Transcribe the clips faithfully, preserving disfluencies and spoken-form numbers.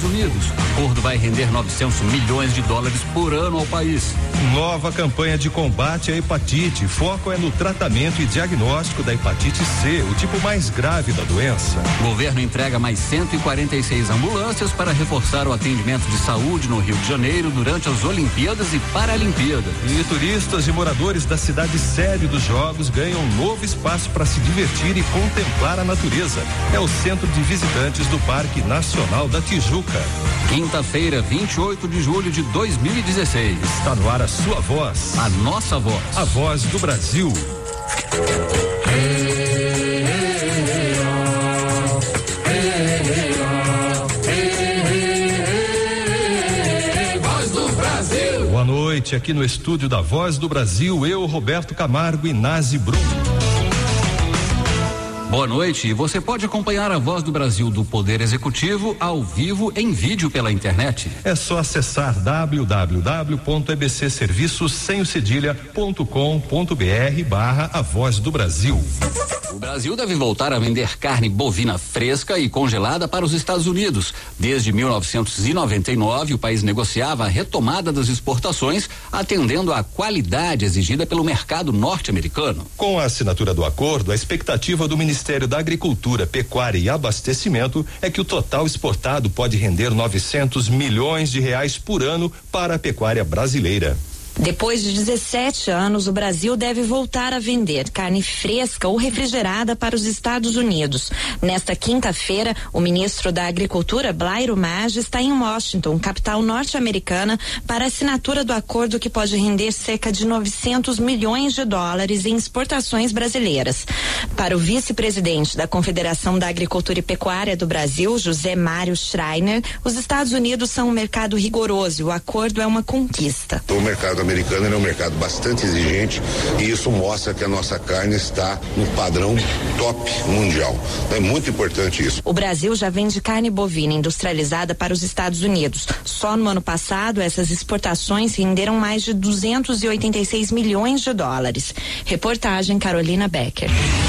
Unidos. O acordo vai render novecentos milhões de dólares por ano ao país. Nova campanha de combate à hepatite. Foco é no tratamento e diagnóstico da hepatite C, o tipo mais grave da doença. O governo entrega mais cento e quarenta e seis ambulâncias para reforçar o atendimento de saúde no Rio de Janeiro durante as Olimpíadas e Paralimpíadas. E turistas e moradores da cidade sede dos Jogos ganham um novo espaço para se divertir e contemplar a natureza. É o Centro de Visitantes do Parque Nacional da Tijuca. Quinta-feira, vinte e oito de julho de dois mil e dezesseis. Está no ar a sua voz. A nossa voz. A voz do Brasil. Voz do Brasil. Boa noite, aqui no estúdio da Voz do Brasil, eu, Roberto Camargo e Nazi Bruno. Boa noite, você pode acompanhar a Voz do Brasil do Poder Executivo ao vivo em vídeo pela internet. É só acessar w w w ponto e b c serviços sem o cedilha ponto com ponto b r barra a Voz do Brasil. O Brasil deve voltar a vender carne bovina fresca e congelada para os Estados Unidos. Desde mil novecentos e noventa e nove, o país negociava a retomada das exportações, atendendo à qualidade exigida pelo mercado norte-americano. Com a assinatura do acordo, a expectativa do Ministério da Agricultura, Pecuária e Abastecimento é que o total exportado pode render novecentos milhões de reais por ano para a pecuária brasileira. Depois de dezessete anos, o Brasil deve voltar a vender carne fresca ou refrigerada para os Estados Unidos. Nesta quinta-feira, o ministro da Agricultura, Blairo Maggi, está em Washington, capital norte-americana, para a assinatura do acordo que pode render cerca de novecentos milhões de dólares em exportações brasileiras. Para o vice-presidente da Confederação da Agricultura e Pecuária do Brasil, José Mário Schreiner, os Estados Unidos são um mercado rigoroso e o acordo é uma conquista. O mercado americano é um mercado bastante exigente e isso mostra que a nossa carne está no padrão top mundial. É muito importante isso. O Brasil já vende carne bovina industrializada para os Estados Unidos. Só no ano passado, essas exportações renderam mais de duzentos e oitenta e seis milhões de dólares. Reportagem Carolina Becker.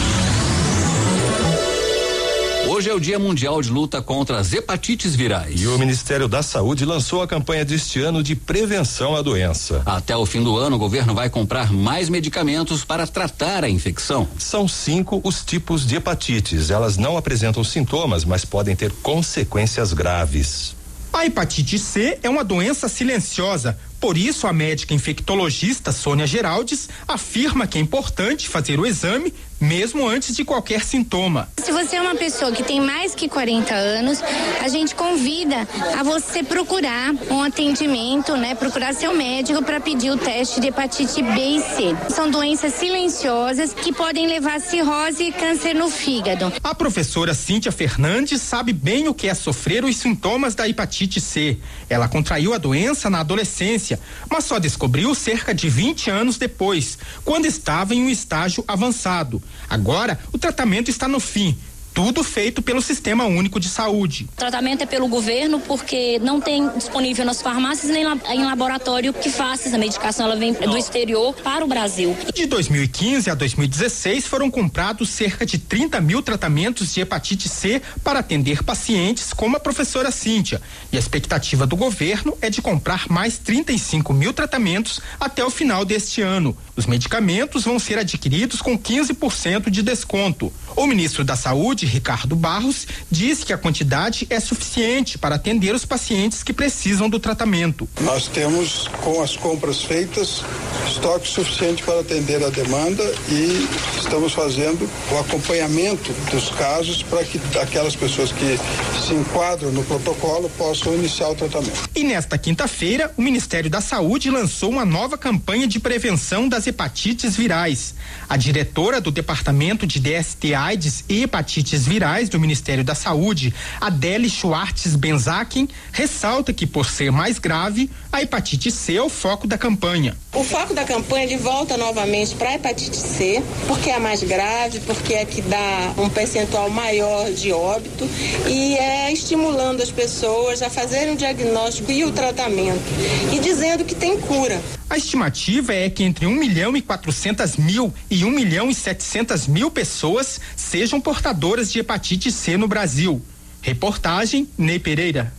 Hoje é o Dia Mundial de Luta contra as Hepatites Virais. E o Ministério da Saúde lançou a campanha deste ano de prevenção à doença. Até o fim do ano, o governo vai comprar mais medicamentos para tratar a infecção. São cinco os tipos de hepatites. Elas não apresentam sintomas, mas podem ter consequências graves. A hepatite C é uma doença silenciosa. Por isso, a médica infectologista Sônia Geraldes afirma que é importante fazer o exame mesmo antes de qualquer sintoma. Se você é uma pessoa que tem mais que quarenta anos, a gente convida a você procurar um atendimento, né? Procurar seu médico para pedir o teste de hepatite B e C. São doenças silenciosas que podem levar a cirrose e câncer no fígado. A professora Cíntia Fernandes sabe bem o que é sofrer os sintomas da hepatite C. Ela contraiu a doença na adolescência, mas só descobriu cerca de vinte anos depois, quando estava em um estágio avançado. Agora, o tratamento está no fim. Tudo feito pelo Sistema Único de Saúde. O tratamento é pelo governo porque não tem disponível nas farmácias nem em laboratório que faça essa medicação. Ela vem do exterior para o Brasil. De dois mil e quinze a dois mil e dezesseis foram comprados cerca de trinta mil tratamentos de hepatite C para atender pacientes como a professora Cíntia. E a expectativa do governo é de comprar mais trinta e cinco mil tratamentos até o final deste ano. Os medicamentos vão ser adquiridos com quinze por cento de desconto. O ministro da Saúde, Ricardo Barros, diz que a quantidade é suficiente para atender os pacientes que precisam do tratamento. Nós temos, com as compras feitas, estoque suficiente para atender a demanda e estamos fazendo o acompanhamento dos casos para que aquelas pessoas que se enquadram no protocolo possam iniciar o tratamento. E nesta quinta-feira, o Ministério da Saúde lançou uma nova campanha de prevenção das hepatites virais. A diretora do Departamento de D S T-AIDS e Hepatites Virais do Ministério da Saúde, Adele Schwartz Benzaken, ressalta que, por ser mais grave, a hepatite C é o foco da campanha. O foco da campanha de volta novamente para a hepatite C, porque é a mais grave, porque é que dá um percentual maior de óbito e é estimulando as pessoas a fazerem o diagnóstico e o tratamento e dizendo que tem cura. A estimativa é que entre um milhão e quatrocentas mil e um milhão e setecentas mil pessoas sejam portadoras de hepatite C no Brasil. Reportagem Ney Pereira.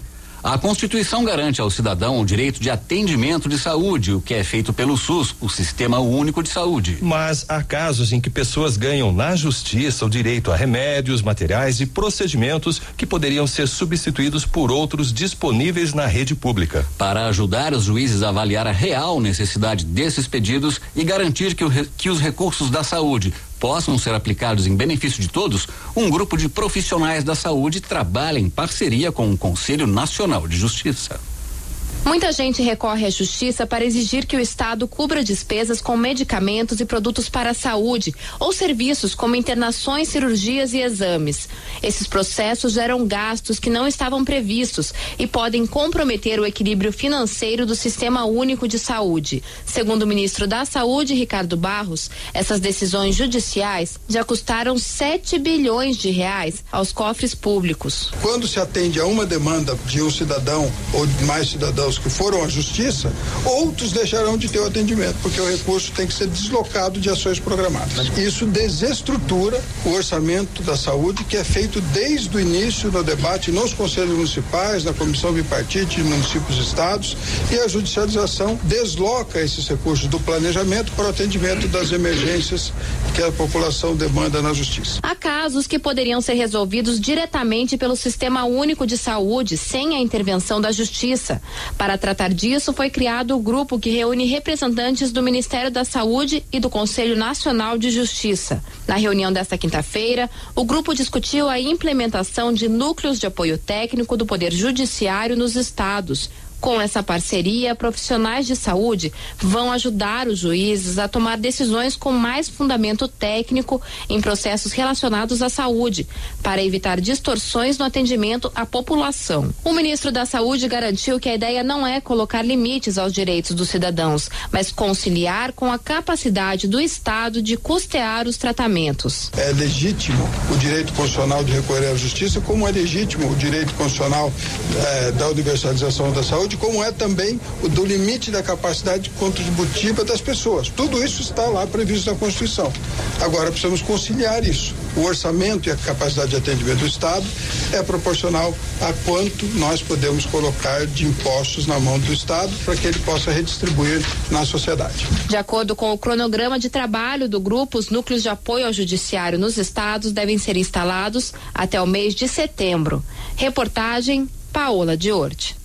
A Constituição garante ao cidadão o direito de atendimento de saúde, o que é feito pelo SUS, o Sistema Único de Saúde. Mas há casos em que pessoas ganham na justiça o direito a remédios, materiais e procedimentos que poderiam ser substituídos por outros disponíveis na rede pública. Para ajudar os juízes a avaliar a real necessidade desses pedidos e garantir que, o, que os recursos da saúde possam ser aplicados em benefício de todos, um grupo de profissionais da saúde trabalha em parceria com o Conselho Nacional de Justiça. Muita gente recorre à justiça para exigir que o Estado cubra despesas com medicamentos e produtos para a saúde ou serviços como internações, cirurgias e exames. Esses processos geram gastos que não estavam previstos e podem comprometer o equilíbrio financeiro do Sistema Único de Saúde. Segundo o ministro da Saúde, Ricardo Barros, essas decisões judiciais já custaram sete bilhões de reais aos cofres públicos. Quando se atende a uma demanda de um cidadão ou de mais cidadãos que foram à justiça, outros deixarão de ter o atendimento, porque o recurso tem que ser deslocado de ações programadas. Isso desestrutura o orçamento da saúde, que é feito desde o início do debate nos conselhos municipais, na comissão bipartite de municípios e estados, e a judicialização desloca esses recursos do planejamento para o atendimento das emergências que a população demanda na justiça. Há casos que poderiam ser resolvidos diretamente pelo Sistema Único de Saúde, sem a intervenção da justiça. Para tratar disso, foi criado o grupo que reúne representantes do Ministério da Saúde e do Conselho Nacional de Justiça. Na reunião desta quinta-feira, o grupo discutiu a implementação de núcleos de apoio técnico do Poder Judiciário nos estados. Com essa parceria, profissionais de saúde vão ajudar os juízes a tomar decisões com mais fundamento técnico em processos relacionados à saúde, para evitar distorções no atendimento à população. O ministro da Saúde garantiu que a ideia não é colocar limites aos direitos dos cidadãos, mas conciliar com a capacidade do Estado de custear os tratamentos. É legítimo o direito constitucional de recorrer à justiça, como é legítimo o direito constitucional eh, da universalização da saúde, como é também o do limite da capacidade contributiva das pessoas. Tudo isso está lá previsto na Constituição. Agora precisamos conciliar isso. O orçamento e a capacidade de atendimento do Estado é proporcional a quanto nós podemos colocar de impostos na mão do Estado para que ele possa redistribuir na sociedade. De acordo com o cronograma de trabalho do grupo, os núcleos de apoio ao judiciário nos estados devem ser instalados até o mês de setembro. Reportagem Paola Diorte.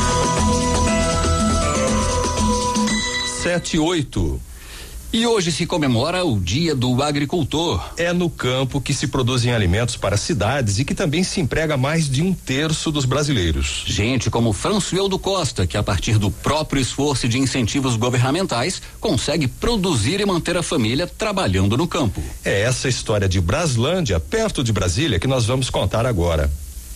Sete e oito. E hoje se comemora o Dia do Agricultor. É no campo que se produzem alimentos para cidades e que também se emprega mais de um terço dos brasileiros. Gente como Françoeldo Costa, que a partir do próprio esforço e de incentivos governamentais, consegue produzir e manter a família trabalhando no campo. É essa história de Braslândia, perto de Brasília, que nós vamos contar agora.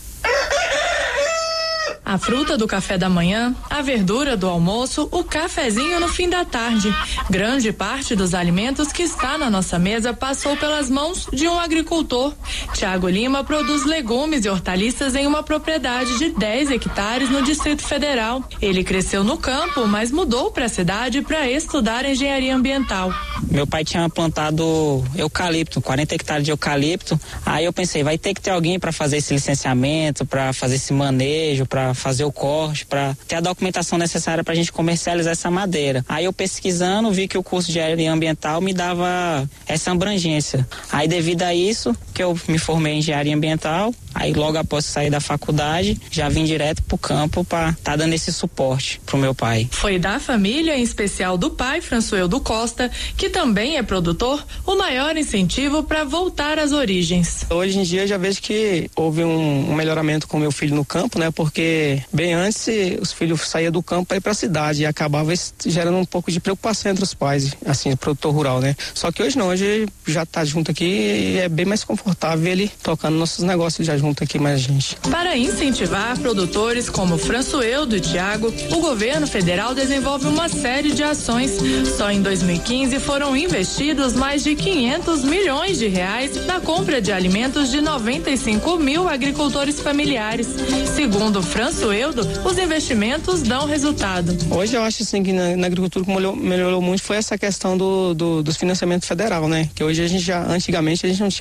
A fruta do café da manhã, a verdura do almoço, o cafezinho no fim da tarde. Grande parte dos alimentos que está na nossa mesa passou pelas mãos de um agricultor. Tiago Lima produz legumes e hortaliças em uma propriedade de dez hectares no Distrito Federal. Ele cresceu no campo, mas mudou para a cidade para estudar engenharia ambiental. Meu pai tinha plantado eucalipto, quarenta hectares de eucalipto. Aí eu pensei, vai ter que ter alguém para fazer esse licenciamento, para fazer esse manejo, para fazer o corte, para ter a documentação necessária para a gente comercializar essa madeira. Aí eu pesquisando, vi que o curso de engenharia ambiental me dava essa abrangência. Aí devido a isso, que eu me formei em engenharia ambiental, aí logo após sair da faculdade, já vim direto pro campo para estar tá dando esse suporte pro meu pai. Foi da família, em especial do pai, Françoeldo Costa, que também é produtor, o maior incentivo para voltar às origens. Hoje em dia já vejo que houve um, um melhoramento com meu filho no campo, né? Porque bem antes os filhos saíam do campo para ir para a cidade e acabava gerando um pouco de preocupação entre os pais, assim, produtor rural, né? Só que hoje não, hoje já tá junto aqui e é bem mais confortável ele tocando nossos negócios já junto aqui mais gente. Para incentivar produtores como Françoeldo e Tiago, o governo federal desenvolve uma série de ações. Só em dois mil e quinze foram investidos mais de quinhentos milhões de reais na compra de alimentos de noventa e cinco mil agricultores familiares. Segundo Françoeldo, os investimentos dão resultado. Hoje eu acho assim que na, na agricultura que melhorou, melhorou muito foi essa questão do, do, dos financiamentos federal, né? Que hoje a gente já, antigamente a gente não tinha acesso a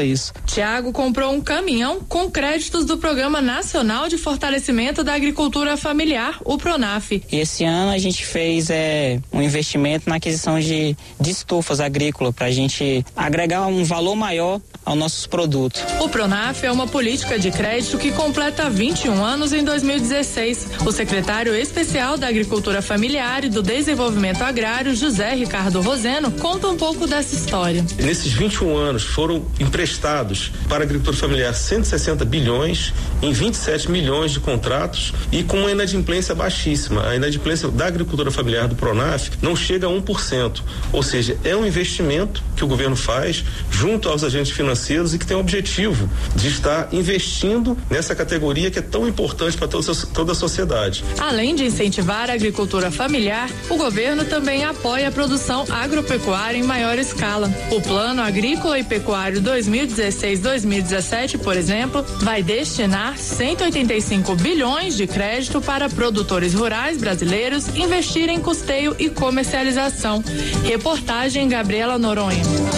faça isso. Tiago comprou um caminhão com créditos do Programa Nacional de Fortalecimento da Agricultura Familiar, o PRONAF. E esse ano a gente fez é, um investimento na aquisição de, de estufas agrícolas para a gente agregar um valor maior aos nossos produtos. O PRONAF é uma política de crédito que completa vinte e um anos em dois mil e dezesseis. O secretário especial da Agricultura Familiar e do Desenvolvimento Agrário, José Ricardo Roseno, conta um pouco dessa história. Nesses vinte e um anos foram emprestados para a agricultura familiar cento e sessenta bilhões em vinte e sete milhões de contratos e com uma inadimplência baixíssima. A inadimplência da agricultura familiar do PRONAF não chega a um por cento, ou seja, é um investimento que o governo faz junto aos agentes financeiros e que tem o objetivo de estar investindo nessa categoria que é tão importante para toda a sociedade. Além de incentivar a agricultura familiar, o governo também apoia a produção agropecuária em maior escala. O Plano Agrícola e Pecuário dois mil e dezesseis a dois mil e dezessete, por exemplo, vai destinar cento e oitenta e cinco bilhões de crédito para produtores rurais brasileiros investirem em custeio e comercialização. Reportagem Gabriela Noronha.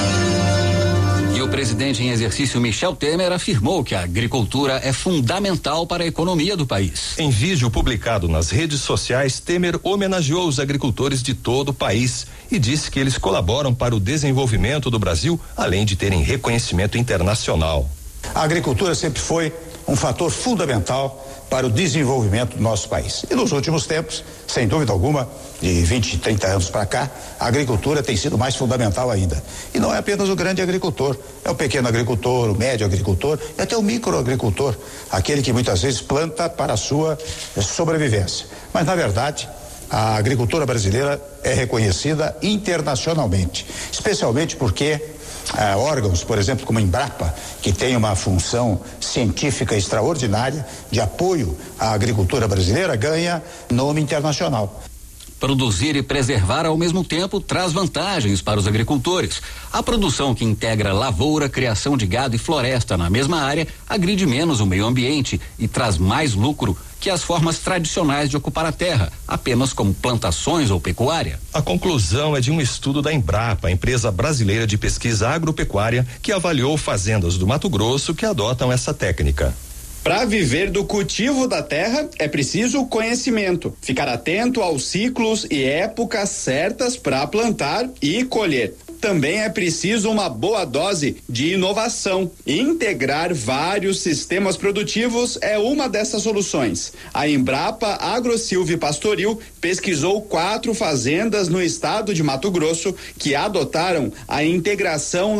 E o presidente em exercício Michel Temer afirmou que a agricultura é fundamental para a economia do país. Em vídeo publicado nas redes sociais, Temer homenageou os agricultores de todo o país e disse que eles colaboram para o desenvolvimento do Brasil, além de terem reconhecimento internacional. A agricultura sempre foi um fator fundamental para o desenvolvimento do nosso país. E nos últimos tempos, sem dúvida alguma, de vinte, trinta anos para cá, a agricultura tem sido mais fundamental ainda. E não é apenas o grande agricultor, é o pequeno agricultor, o médio agricultor e até o microagricultor, aquele que muitas vezes planta para a sua sobrevivência. Mas, na verdade, a agricultura brasileira é reconhecida internacionalmente, especialmente porque Uh, órgãos, por exemplo, como a Embrapa, que tem uma função científica extraordinária de apoio à agricultura brasileira, ganha nome internacional. Produzir e preservar ao mesmo tempo traz vantagens para os agricultores. A produção que integra lavoura, criação de gado e floresta na mesma área agride menos o meio ambiente e traz mais lucro que as formas tradicionais de ocupar a terra, apenas como plantações ou pecuária. A conclusão é de um estudo da Embrapa, empresa brasileira de pesquisa agropecuária, que avaliou fazendas do Mato Grosso que adotam essa técnica. Para viver do cultivo da terra é preciso conhecimento, ficar atento aos ciclos e épocas certas para plantar e colher. Também é preciso uma boa dose de inovação. Integrar vários sistemas produtivos é uma dessas soluções. A Embrapa AgroSilve Pastoril pesquisou quatro fazendas no estado de Mato Grosso que adotaram a integração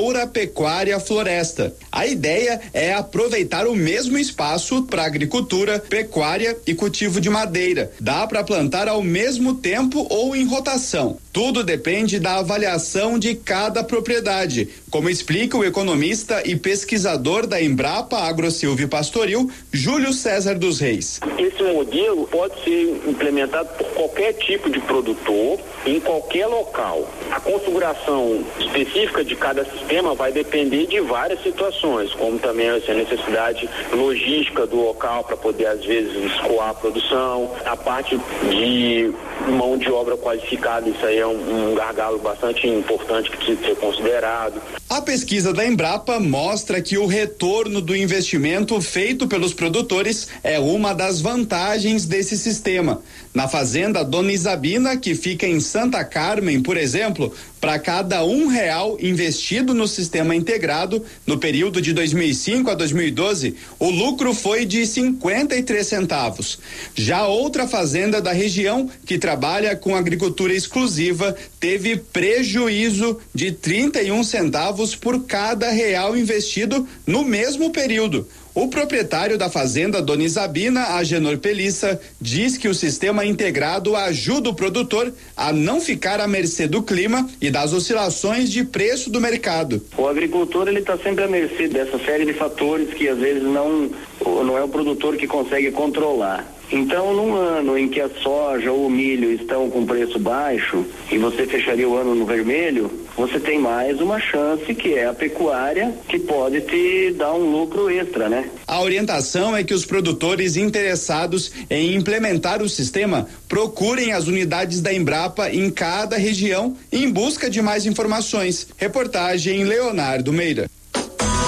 lavoura-pecuária-floresta. A ideia é aproveitar o mesmo espaço para agricultura, pecuária e cultivo de madeira. Dá para plantar ao mesmo tempo ou em rotação. Tudo depende da avaliação de cada propriedade, como explica o economista e pesquisador da Embrapa AgroSilve Pastoril, Júlio César dos Reis. Esse modelo pode ser implementado por qualquer tipo de produtor, em qualquer local. A configuração específica de cada sistema vai depender de várias situações, como também a necessidade logística do local para poder, às vezes, escoar a produção, a parte de mão de obra qualificada, isso aí é um, um gargalo bastante importante que precisa ser considerado. A pesquisa da Embrapa mostra que o retorno do investimento feito pelos produtores é uma das vantagens desse sistema. Na fazenda Dona Isabina, que fica em Santa Carmen, por exemplo, para cada um real investido no sistema integrado no período de dois mil e cinco a dois mil e doze, o lucro foi de cinquenta e três centavos. Já outra fazenda da região, que trabalha com agricultura exclusiva, teve prejuízo de trinta e um centavos por cada real investido no mesmo período. O proprietário da fazenda Dona Isabina, Agenor Pelissa, diz que o sistema integrado ajuda o produtor a não ficar à mercê do clima e das oscilações de preço do mercado. O agricultor ele está sempre à mercê dessa série de fatores que às vezes não, não é o produtor que consegue controlar. Então, num ano em que a soja ou o milho estão com preço baixo e você fecharia o ano no vermelho, você tem mais uma chance, que é a pecuária, que pode te dar um lucro extra, né? A orientação é que os produtores interessados em implementar o sistema procurem as unidades da Embrapa em cada região em busca de mais informações. Reportagem Leonardo Meira.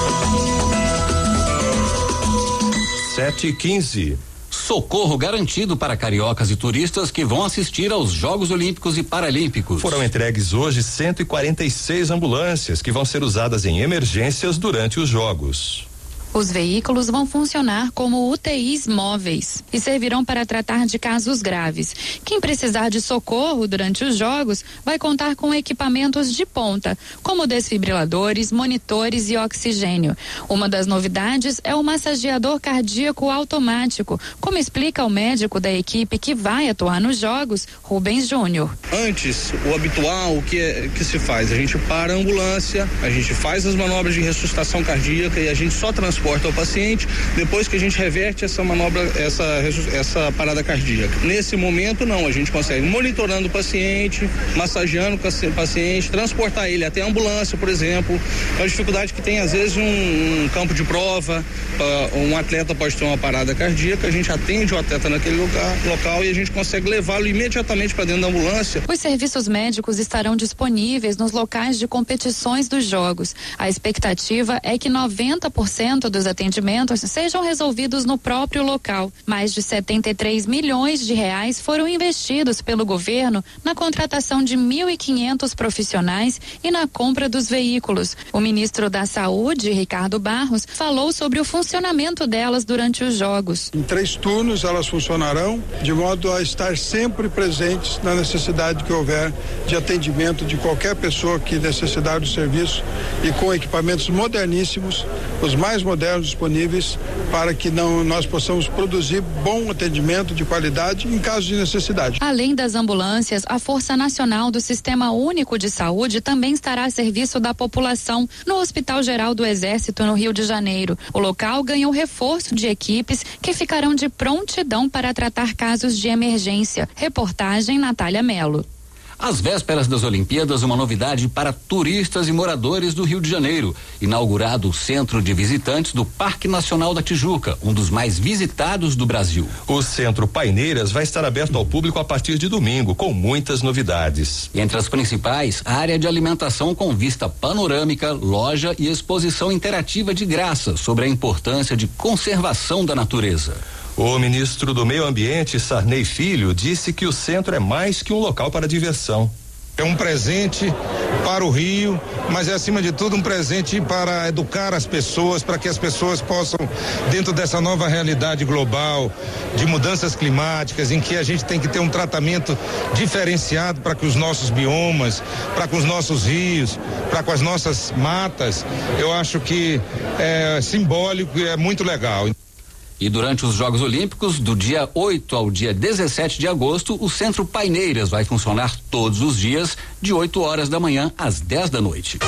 sete e quinze. Socorro garantido para cariocas e turistas que vão assistir aos Jogos Olímpicos e Paralímpicos. Foram entregues hoje cento e quarenta e seis ambulâncias que vão ser usadas em emergências durante os Jogos. Os veículos vão funcionar como U T Is móveis e servirão para tratar de casos graves. Quem precisar de socorro durante os jogos vai contar com equipamentos de ponta, como desfibriladores, monitores e oxigênio. Uma das novidades é o massageador cardíaco automático, como explica o médico da equipe que vai atuar nos jogos, Rubens Júnior. Antes, o habitual, o que, é, que se faz? A gente para a ambulância, a gente faz as manobras de ressuscitação cardíaca e a gente só transporta ao paciente depois que a gente reverte essa manobra, essa, essa parada cardíaca. Nesse momento, não, a gente consegue monitorando o paciente, massageando o paciente, transportar ele até a ambulância, por exemplo. A dificuldade que tem, às vezes, um, um campo de prova, uh, um atleta pode ter uma parada cardíaca, a gente atende o atleta naquele lugar, local e a gente consegue levá-lo imediatamente para dentro da ambulância. Os serviços médicos estarão disponíveis nos locais de competições dos jogos. A expectativa é que noventa por cento dos atendimentos sejam resolvidos no próprio local. Mais de setenta e três milhões de reais foram investidos pelo governo na contratação de mil e quinhentos profissionais e na compra dos veículos. O ministro da Saúde, Ricardo Barros, falou sobre o funcionamento delas durante os jogos. Em três turnos elas funcionarão de modo a estar sempre presentes na necessidade que houver de atendimento de qualquer pessoa que necessitar do serviço e com equipamentos moderníssimos, os mais modernos disponíveis para que não nós possamos produzir bom atendimento de qualidade em caso de necessidade. Além das ambulâncias, a Força Nacional do Sistema Único de Saúde também estará a serviço da população no Hospital Geral do Exército, no Rio de Janeiro. O local ganhou reforço de equipes que ficarão de prontidão para tratar casos de emergência. Reportagem Natália Melo. Às vésperas das Olimpíadas, uma novidade para turistas e moradores do Rio de Janeiro. Inaugurado o Centro de Visitantes do Parque Nacional da Tijuca, um dos mais visitados do Brasil. O Centro Paineiras vai estar aberto ao público a partir de domingo, com muitas novidades. Entre as principais, a área de alimentação com vista panorâmica, loja e exposição interativa de graça sobre a importância de conservação da natureza. O ministro do Meio Ambiente, Sarney Filho, disse que o centro é mais que um local para diversão. É um presente para o Rio, mas é acima de tudo um presente para educar as pessoas, para que as pessoas possam, dentro dessa nova realidade global de mudanças climáticas, em que a gente tem que ter um tratamento diferenciado para que os nossos biomas, para com os nossos rios, para com as nossas matas, eu acho que é simbólico e é muito legal. E durante os Jogos Olímpicos, do dia oito ao dia dezessete de agosto, o Centro Paineiras vai funcionar todos os dias, de oito horas da manhã às dez da noite.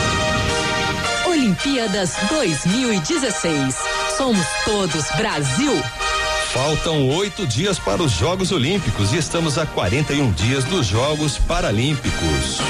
Olimpíadas dois mil e dezesseis. Somos todos Brasil. Faltam oito dias para os Jogos Olímpicos e estamos a quarenta e um dias dos Jogos Paralímpicos.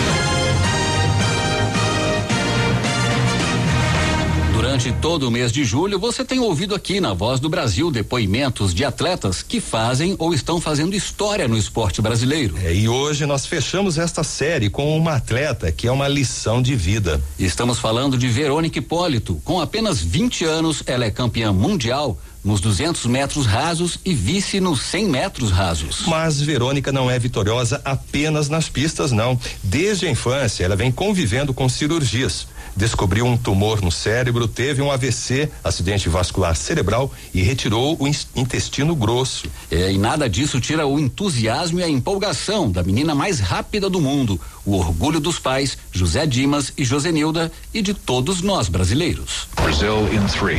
Durante todo o mês de julho, você tem ouvido aqui na Voz do Brasil depoimentos de atletas que fazem ou estão fazendo história no esporte brasileiro. É, e hoje nós fechamos esta série com uma atleta que é uma lição de vida. Estamos falando de Verônica Hipólito. Com apenas vinte anos, ela é campeã mundial nos duzentos metros rasos e vice nos cem metros rasos. Mas Verônica não é vitoriosa apenas nas pistas, não. Desde a infância, ela vem convivendo com cirurgias. Descobriu um tumor no cérebro, teve um A V C, acidente vascular cerebral, e retirou o intestino grosso. É, e nada disso tira o entusiasmo e a empolgação da menina mais rápida do mundo, o orgulho dos pais, José Dimas e Josenilda, e de todos nós brasileiros. Brazil in three.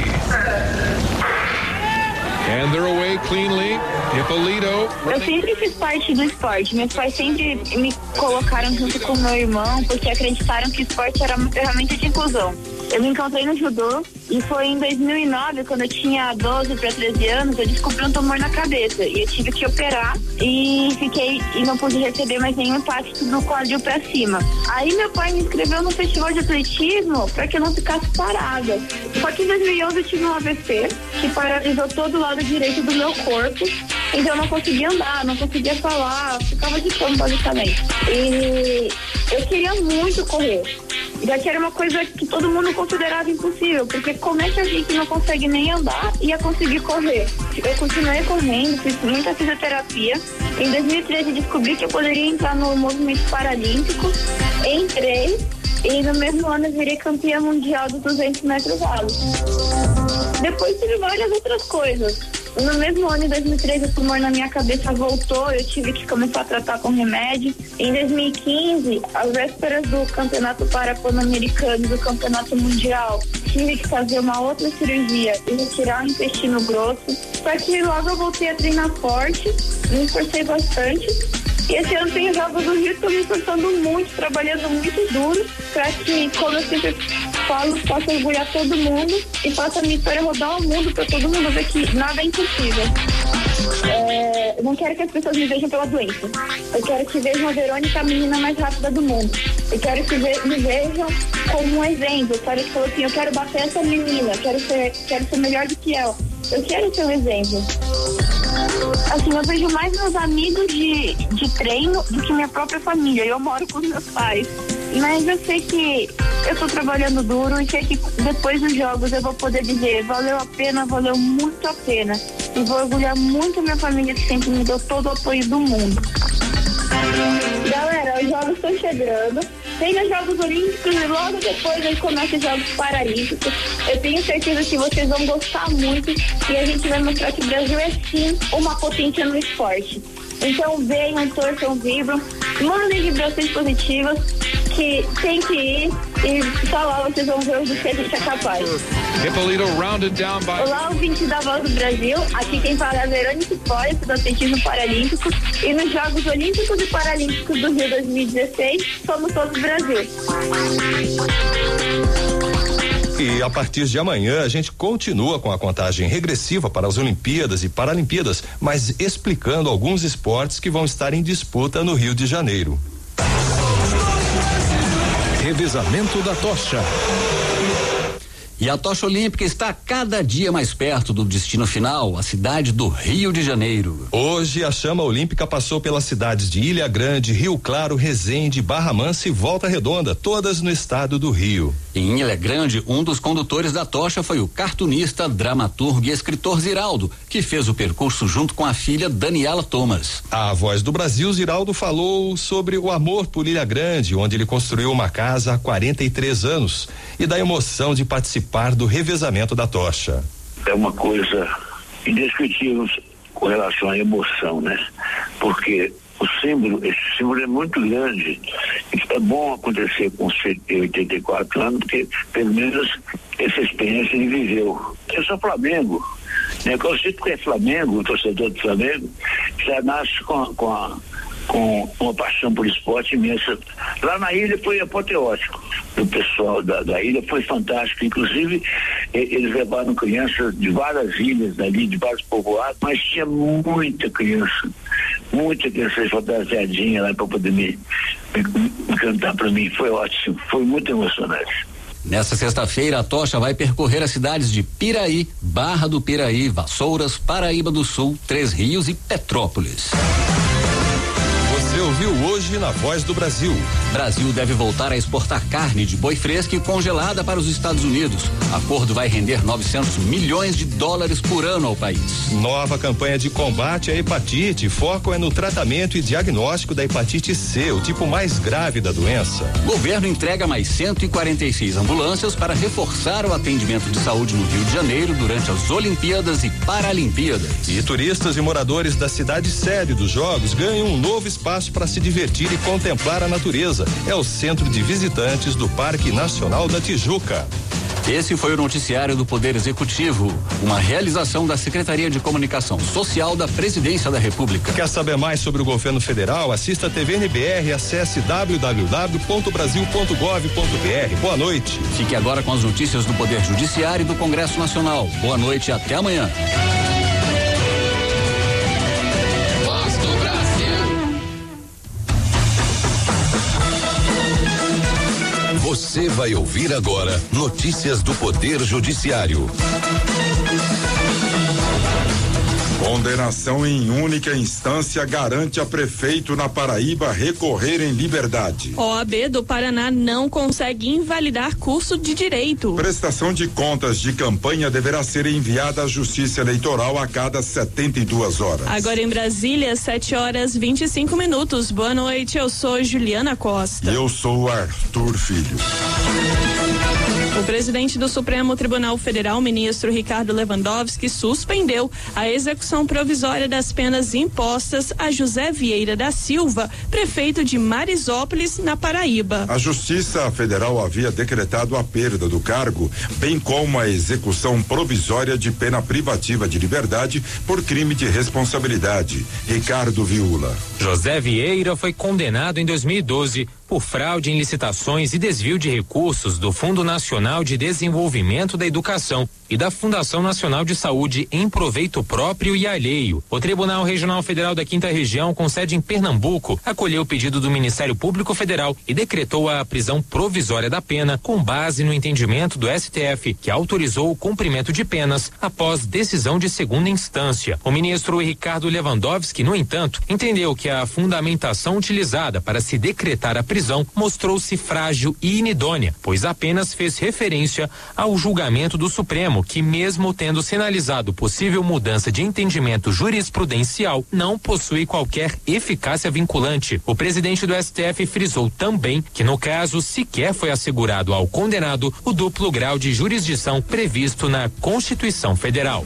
And they're away cleanly. Hipólito. Eu sempre fiz parte do esporte. Meus pais sempre me colocaram junto com meu irmão porque acreditaram que o esporte era uma ferramenta de inclusão. Eu me encontrei no judô e foi em dois mil e nove, quando eu tinha doze para treze anos, eu descobri um tumor na cabeça e eu tive que operar e fiquei e não pude receber mais nenhum impacto do quadril para cima. Aí meu pai me inscreveu no festival de atletismo para que eu não ficasse parada. Só que em dois mil e onze eu tive um A V C que paralisou todo o lado direito do meu corpo, então eu não conseguia andar, não conseguia falar, ficava de cama basicamente. E eu queria muito correr. já que era uma coisa que todo mundo considerava impossível, porque como é que a gente não consegue nem andar e ia conseguir correr? Eu continuei correndo, fiz muita fisioterapia. Em dois mil e treze descobri que eu poderia entrar no movimento paralímpico, entrei e no mesmo ano eu virei campeã mundial dos duzentos metros rasos. Depois tive várias outras coisas. No mesmo ano, em dois mil e treze, o tumor na minha cabeça voltou, eu tive que começar a tratar com remédio. Em dois mil e quinze, às vésperas do campeonato Pan-Americano, do campeonato mundial, tive que fazer uma outra cirurgia e retirar o intestino grosso. Só que logo eu voltei a treinar forte, me esforcei bastante. E esse ano tem os Jogos do Rio, estou me esforçando muito, trabalhando muito duro, para que, como eu sempre falo, possa orgulhar todo mundo e faça a minha história rodar o mundo para todo mundo ver que nada é impossível. É, eu não quero que as pessoas me vejam pela doença. Eu quero que vejam a Verônica a menina mais rápida do mundo. Eu quero que ve- me vejam como um exemplo. Eu quero que falou assim, eu quero bater essa menina, eu quero ser, quero ser melhor do que ela. Eu quero ser um exemplo. Assim, eu vejo mais meus amigos de, de treino do que minha própria família. Eu moro com os meus pais. Mas eu sei que eu estou trabalhando duro e sei que depois dos jogos eu vou poder dizer valeu a pena, valeu muito a pena. E vou orgulhar muito a minha família que sempre me deu todo o apoio do mundo. Galera, os jogos estão chegando. Tem os Jogos Olímpicos e logo depois aí começam os Jogos Paralímpicos. Eu tenho certeza que vocês vão gostar muito e a gente vai mostrar que o Brasil é sim uma potência no esporte. Então venham, torçam, vibram, mandem vibrações positivas, que tem que ir e só lá vocês vão ver o que a gente é capaz. Hippolito rounded down by... Olá, ouvintes da Voz do Brasil, aqui quem fala é a Verônica Spoy, do atletismo paralímpico, e nos Jogos Olímpicos e Paralímpicos do Rio dois mil e dezesseis, somos todos Brasil. E a partir de amanhã a gente continua com a contagem regressiva para as Olimpíadas e Paralimpíadas, mas explicando alguns esportes que vão estar em disputa no Rio de Janeiro. Revezamento da tocha. E a tocha olímpica está cada dia mais perto do destino final, a cidade do Rio de Janeiro. Hoje a chama olímpica passou pelas cidades de Ilha Grande, Rio Claro, Resende, Barra Mansa e Volta Redonda, todas no estado do Rio. Em Ilha Grande, um dos condutores da tocha foi o cartunista, dramaturgo e escritor Ziraldo, que fez o percurso junto com a filha Daniela Thomas. A Voz do Brasil, Ziraldo falou sobre o amor por Ilha Grande, onde ele construiu uma casa há quarenta e três anos, e da emoção de participar do revezamento da tocha. É uma coisa indescritível com relação à emoção, né? Porque o símbolo, esse símbolo é muito grande. É bom acontecer com oitenta e quatro anos, porque pelo menos essa experiência ele viveu. Eu sou Flamengo, né? Quando você é Flamengo, o torcedor do Flamengo, já nasce com, com a com uma paixão por esporte imensa. Lá na ilha foi apoteótico. O pessoal da, da ilha foi fantástico. Inclusive, eles levaram crianças de várias ilhas dali, de vários povoados, mas tinha muita criança, muita criança fantasiadinha lá para poder me, me, me cantar para mim. Foi ótimo, foi muito emocionante. Nesta sexta-feira, a tocha vai percorrer as cidades de Piraí, Barra do Piraí, Vassouras, Paraíba do Sul, Três Rios e Petrópolis. Você ouviu hoje na Voz do Brasil. Brasil deve voltar a exportar carne de boi fresca e congelada para os Estados Unidos. Acordo vai render novecentos milhões de dólares por ano ao país. Nova campanha de combate à hepatite. Foco é no tratamento e diagnóstico da hepatite C, o tipo mais grave da doença. Governo entrega mais cento e quarenta e seis ambulâncias para reforçar o atendimento de saúde no Rio de Janeiro durante as Olimpíadas e Paralimpíadas. E turistas e moradores da cidade sede dos Jogos ganham um novo espaço para se divertir e contemplar a natureza. É o Centro de Visitantes do Parque Nacional da Tijuca. Esse foi o noticiário do Poder Executivo, uma realização da Secretaria de Comunicação Social da Presidência da República. Quer saber mais sobre o governo federal? Assista a T V N B R e acesse w w w ponto brasil ponto gov ponto b r. Boa noite. Fique agora com as notícias do Poder Judiciário e do Congresso Nacional. Boa noite e até amanhã. Você vai ouvir agora notícias do Poder Judiciário. Com Condenação em única instância garante a prefeito na Paraíba recorrer em liberdade. O A B do Paraná não consegue invalidar curso de direito. Prestação de contas de campanha deverá ser enviada à Justiça Eleitoral a cada setenta e duas horas. Agora em Brasília, sete horas e vinte e cinco minutos. Boa noite, eu sou Juliana Costa. E eu sou Arthur Filho. O presidente do Supremo Tribunal Federal, ministro Ricardo Lewandowski, suspendeu a execução provisória das penas impostas a José Vieira da Silva, prefeito de Marizópolis, na Paraíba. A Justiça Federal havia decretado a perda do cargo, bem como a execução provisória de pena privativa de liberdade por crime de responsabilidade. Ricardo Viúla. José Vieira foi condenado em dois mil e doze por fraude em licitações e desvio de recursos do Fundo Nacional de Desenvolvimento da Educação e da Fundação Nacional de Saúde em proveito próprio e alheio. O Tribunal Regional Federal da Quinta Região, com sede em Pernambuco, acolheu o pedido do Ministério Público Federal e decretou a prisão provisória da pena com base no entendimento do S T F, que autorizou o cumprimento de penas após decisão de segunda instância. O ministro Ricardo Lewandowski, no entanto, entendeu que a fundamentação utilizada para se decretar a prisão mostrou-se frágil e inidônea, pois apenas fez referência ao julgamento do Supremo, que mesmo tendo sinalizado possível mudança de entendimento jurisprudencial, não possui qualquer eficácia vinculante. O presidente do S T F frisou também que no caso sequer foi assegurado ao condenado o duplo grau de jurisdição previsto na Constituição Federal.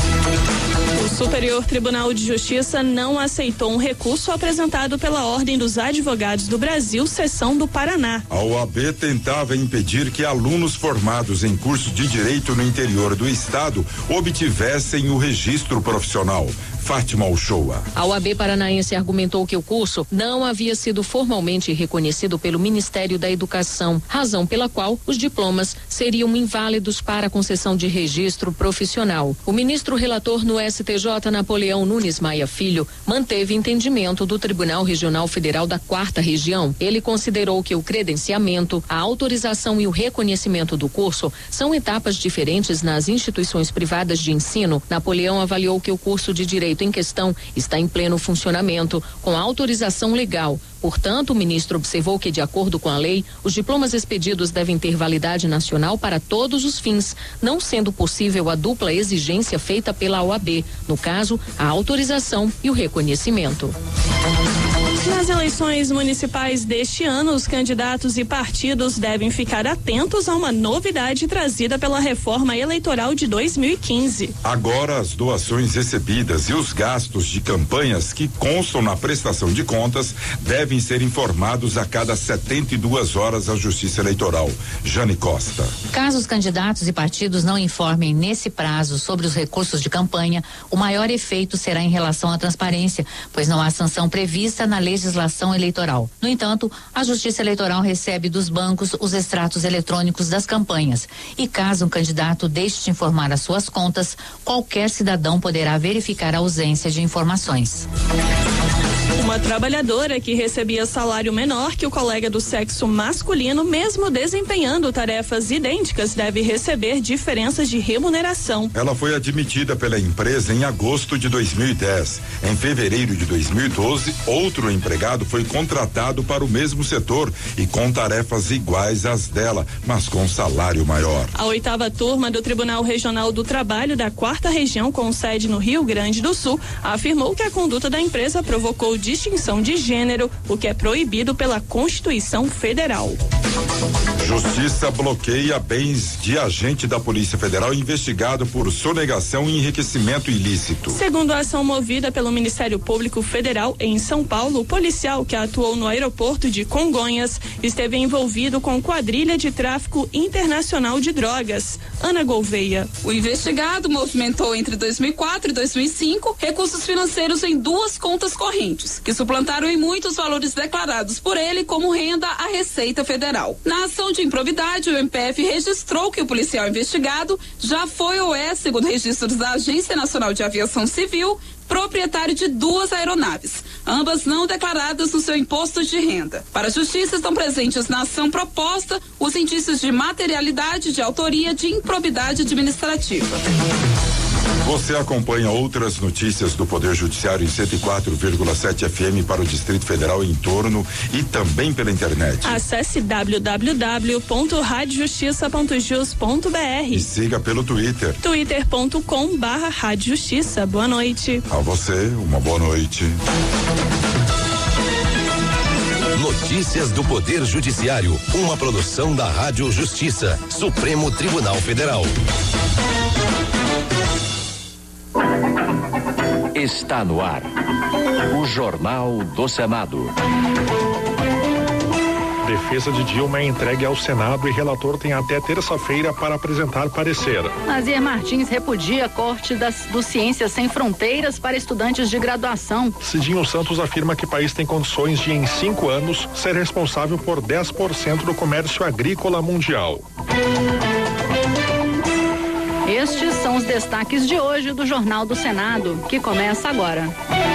O Superior Tribunal de Justiça não aceitou um recurso apresentado pela Ordem dos Advogados do Brasil, seção do Paraná. A O A B tentava impedir que alunos formados em cursos de direito no interior do estado obtivessem o registro profissional. Fátima Uchoa. A O A B paranaense argumentou que o curso não havia sido formalmente reconhecido pelo Ministério da Educação, razão pela qual os diplomas seriam inválidos para a concessão de registro profissional. O ministro relator no S T J, Napoleão Nunes Maia Filho, manteve entendimento do Tribunal Regional Federal da Quarta Região. Ele considerou que o credenciamento, a autorização e o reconhecimento do curso são etapas diferentes nas instituições privadas de ensino. Napoleão avaliou que o curso de direito em questão está em pleno funcionamento, com autorização legal. Portanto, o ministro observou que, de acordo com a lei, os diplomas expedidos devem ter validade nacional para todos os fins, não sendo possível a dupla exigência feita pela O A B, no caso, a autorização e o reconhecimento. Nas eleições municipais deste ano, os candidatos e partidos devem ficar atentos a uma novidade trazida pela reforma eleitoral de dois mil e quinze. Agora, as doações recebidas e os gastos de campanhas que constam na prestação de contas devem ser informados a cada setenta e duas horas à Justiça Eleitoral. Jane Costa. Caso os candidatos e partidos não informem nesse prazo sobre os recursos de campanha, o maior efeito será em relação à transparência, pois não há sanção prevista na legislação eleitoral. No entanto, a Justiça Eleitoral recebe dos bancos os extratos eletrônicos das campanhas e caso um candidato deixe de informar as suas contas, qualquer cidadão poderá verificar a ausência de informações. Uma trabalhadora que recebia salário menor que o colega do sexo masculino, mesmo desempenhando tarefas idênticas, deve receber diferenças de remuneração. Ela foi admitida pela empresa em agosto de dois mil e dez. Em fevereiro de dois mil e doze, outro empregado foi contratado para o mesmo setor e com tarefas iguais às dela, mas com salário maior. A oitava turma do Tribunal Regional do Trabalho da Quarta Região, com sede no Rio Grande do Sul, afirmou que a conduta da empresa provocou distinção de gênero, o que é proibido pela Constituição Federal. Justiça bloqueia bens de agente da Polícia Federal investigado por sonegação e enriquecimento ilícito. Segundo a ação movida pelo Ministério Público Federal em São Paulo, o policial que atuou no aeroporto de Congonhas esteve envolvido com quadrilha de tráfico internacional de drogas. Ana Gouveia. O investigado movimentou entre dois mil e quatro e dois mil e cinco recursos financeiros em duas contas correntes, que suplantaram em muitos valores declarados por ele como renda à Receita Federal. Na ação de improbidade, o M P F registrou que o policial investigado já foi ou é, segundo registros da Agência Nacional de Aviação Civil, proprietário de duas aeronaves, ambas não declaradas no seu imposto de renda. Para a Justiça, estão presentes na ação proposta os indícios de materialidade, de autoria, de improbidade administrativa. Você acompanha outras notícias do Poder Judiciário em cento e quatro vírgula sete F M para o Distrito Federal e em torno e também pela internet. Acesse w w w ponto rádio justiça ponto jus ponto b r e siga pelo Twitter. twitter ponto com barra Rádio Justiça. Boa noite. A você, uma boa noite. Notícias do Poder Judiciário, uma produção da Rádio Justiça, Supremo Tribunal Federal. Está no ar, o Jornal do Senado. Defesa de Dilma é entregue ao Senado e relator tem até terça-feira para apresentar parecer. Lazier Martins repudia corte das, do Ciências Sem Fronteiras para estudantes de graduação. Cidinho Santos afirma que o país tem condições de, em cinco anos, ser responsável por dez por cento do comércio agrícola mundial. Estes são os destaques de hoje do Jornal do Senado, que começa agora.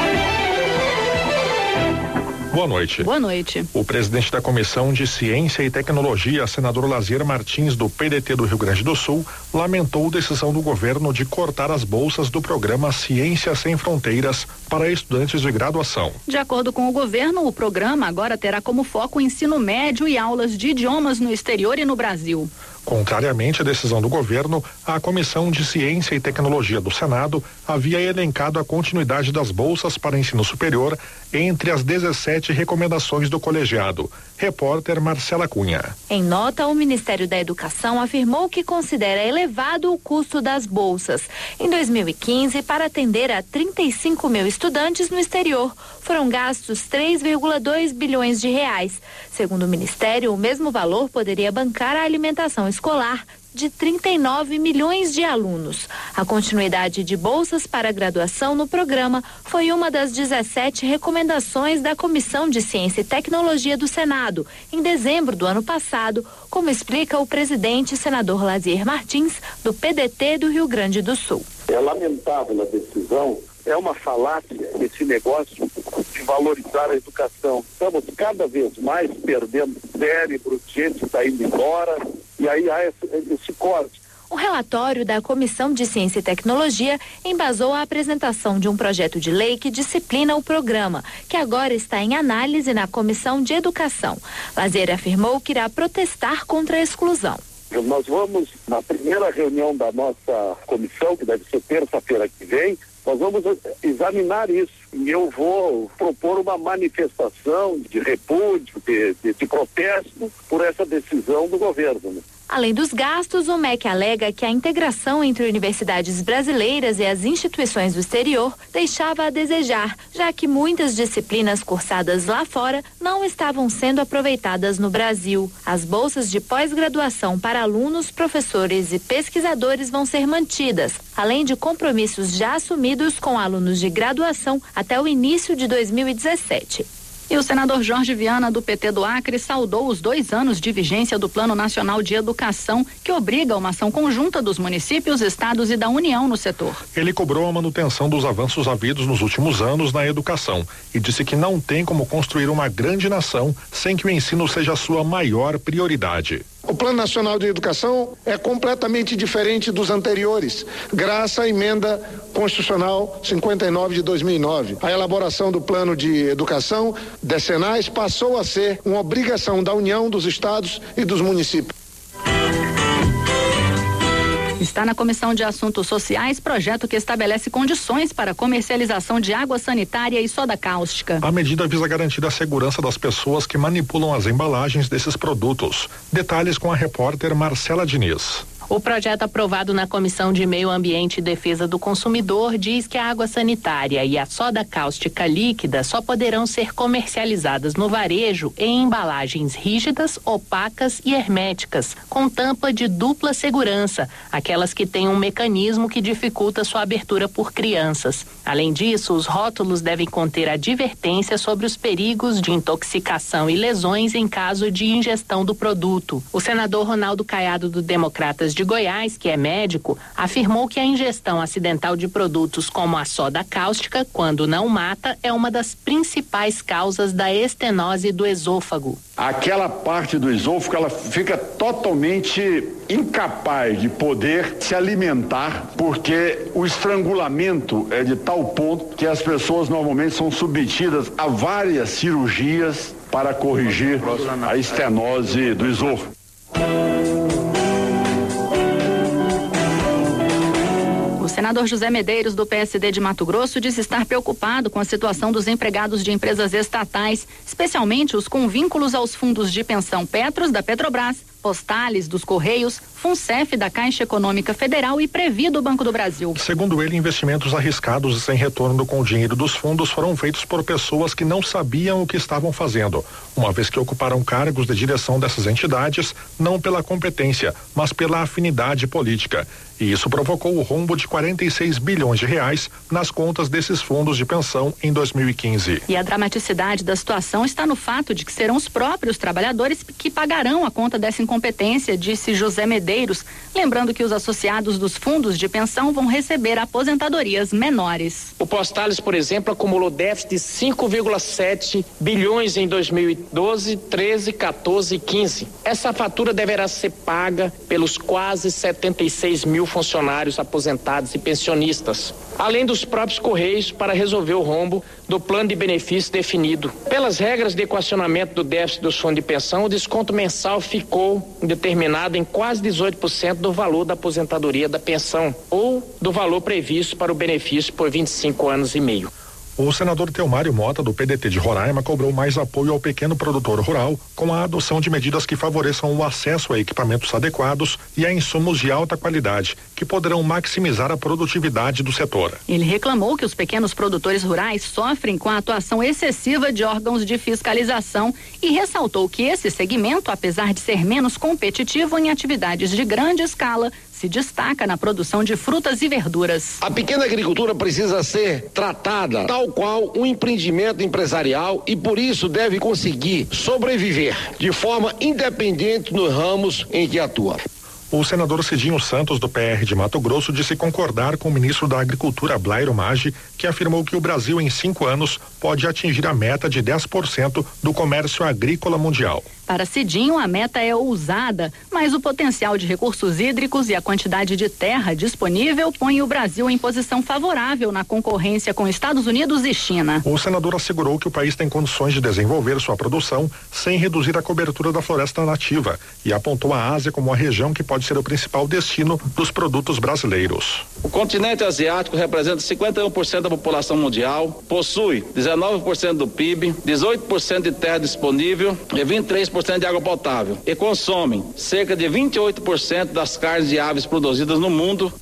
Boa noite. Boa noite. O presidente da Comissão de Ciência e Tecnologia, senador Lazier Martins, do P D T do Rio Grande do Sul, lamentou a decisão do governo de cortar as bolsas do programa Ciência Sem Fronteiras para estudantes de graduação. De acordo com o governo, o programa agora terá como foco o ensino médio e aulas de idiomas no exterior e no Brasil. Contrariamente à decisão do governo, a Comissão de Ciência e Tecnologia do Senado havia elencado a continuidade das bolsas para ensino superior entre as dezessete recomendações do colegiado. Repórter Marcela Cunha. Em nota, o Ministério da Educação afirmou que considera elevado o custo das bolsas. Em dois mil e quinze, para atender a trinta e cinco mil estudantes no exterior, foram gastos três vírgula dois bilhões de reais. Segundo o Ministério, o mesmo valor poderia bancar a alimentação escolar de trinta e nove milhões de alunos. A continuidade de bolsas para graduação no programa foi uma das dezessete recomendações da Comissão de Ciência e Tecnologia do Senado, em dezembro do ano passado, como explica o presidente senador Lazier Martins, do P D T do Rio Grande do Sul. É lamentável a decisão, é uma falácia esse negócio de valorizar a educação. Estamos cada vez mais perdendo cérebro, gente está indo embora, e aí há esse, esse corte. O relatório da Comissão de Ciência e Tecnologia embasou a apresentação de um projeto de lei que disciplina o programa, que agora está em análise na Comissão de Educação. Lazier afirmou que irá protestar contra a exclusão. Nós vamos, na primeira reunião da nossa comissão, que deve ser terça-feira que vem, nós vamos examinar isso e eu vou propor uma manifestação de repúdio, de, de, de protesto por essa decisão do governo, né? Além dos gastos, o M E C alega que a integração entre universidades brasileiras e as instituições do exterior deixava a desejar, já que muitas disciplinas cursadas lá fora não estavam sendo aproveitadas no Brasil. As bolsas de pós-graduação para alunos, professores e pesquisadores vão ser mantidas, além de compromissos já assumidos com alunos de graduação até o início de dois mil e dezessete. E o senador Jorge Viana, do P T do Acre, saudou os dois anos de vigência do Plano Nacional de Educação, que obriga uma ação conjunta dos municípios, estados e da União no setor. Ele cobrou a manutenção dos avanços havidos nos últimos anos na educação e disse que não tem como construir uma grande nação sem que o ensino seja a sua maior prioridade. O Plano Nacional de Educação é completamente diferente dos anteriores, graças à emenda constitucional cinquenta e nove de dois mil e nove. A elaboração do plano de educação decenais passou a ser uma obrigação da União, dos estados e dos municípios. Está na Comissão de Assuntos Sociais projeto que estabelece condições para a comercialização de água sanitária e soda cáustica. A medida visa garantir a segurança das pessoas que manipulam as embalagens desses produtos. Detalhes com a repórter Marcela Diniz. O projeto aprovado na Comissão de Meio Ambiente e Defesa do Consumidor diz que a água sanitária e a soda cáustica líquida só poderão ser comercializadas no varejo em embalagens rígidas, opacas e herméticas, com tampa de dupla segurança, aquelas que têm um mecanismo que dificulta sua abertura por crianças. Além disso, os rótulos devem conter advertência sobre os perigos de intoxicação e lesões em caso de ingestão do produto. O senador Ronaldo Caiado, do Democratas de de Goiás, que é médico, afirmou que a ingestão acidental de produtos como a soda cáustica, quando não mata, é uma das principais causas da estenose do esôfago. Aquela parte do esôfago, ela fica totalmente incapaz de poder se alimentar, porque o estrangulamento é de tal ponto que as pessoas normalmente são submetidas a várias cirurgias para corrigir a estenose do esôfago. O senador José Medeiros, do P S D de Mato Grosso, diz estar preocupado com a situação dos empregados de empresas estatais, especialmente os com vínculos aos fundos de pensão Petros, da Petrobras, Postales, dos Correios, Funcef, da Caixa Econômica Federal e Previ, do Banco do Brasil. Segundo ele, investimentos arriscados e sem retorno com o dinheiro dos fundos foram feitos por pessoas que não sabiam o que estavam fazendo, uma vez que ocuparam cargos de direção dessas entidades, não pela competência, mas pela afinidade política. E isso provocou o rombo de quarenta e seis bilhões de reais nas contas desses fundos de pensão em dois mil e quinze. E a dramaticidade da situação está no fato de que serão os próprios trabalhadores que pagarão a conta dessa incompetência, disse José Medeiros, lembrando que os associados dos fundos de pensão vão receber aposentadorias menores. O Postales, por exemplo, acumulou déficit de cinco vírgula sete bilhões em dois mil e doze, treze, quatorze e quinze. Essa fatura deverá ser paga pelos quase setenta e seis mil funcionários aposentados e pensionistas, além dos próprios Correios, para resolver o rombo do plano de benefício definido. Pelas regras de equacionamento do déficit dos fundos de pensão, o desconto mensal ficou determinado em quase dezoito por cento do valor da aposentadoria da pensão ou do valor previsto para o benefício por vinte e cinco anos e meio. O senador Teomário Mota, do P D T de Roraima, cobrou mais apoio ao pequeno produtor rural com a adoção de medidas que favoreçam o acesso a equipamentos adequados e a insumos de alta qualidade, que poderão maximizar a produtividade do setor. Ele reclamou que os pequenos produtores rurais sofrem com a atuação excessiva de órgãos de fiscalização e ressaltou que esse segmento, apesar de ser menos competitivo em atividades de grande escala, se destaca na produção de frutas e verduras. A pequena agricultura precisa ser tratada tal qual um empreendimento empresarial e por isso deve conseguir sobreviver de forma independente nos ramos em que atua. O senador Cidinho Santos, do P R de Mato Grosso, disse concordar com o ministro da Agricultura, Blairo Maggi, que afirmou que o Brasil, em cinco anos, pode atingir a meta de dez por cento do comércio agrícola mundial. Para Cidinho, a meta é ousada, mas o potencial de recursos hídricos e a quantidade de terra disponível põe o Brasil em posição favorável na concorrência com Estados Unidos e China. O senador assegurou que o país tem condições de desenvolver sua produção sem reduzir a cobertura da floresta nativa e apontou a Ásia como a região que pode ser o principal destino dos produtos brasileiros. O continente asiático representa cinquenta e um por cento da população mundial, possui dezenove por cento do P I B, dezoito por cento de terra disponível e vinte e três por cento de água potável e consomem cerca de vinte e oito por cento das carnes de aves produzidas no mundo.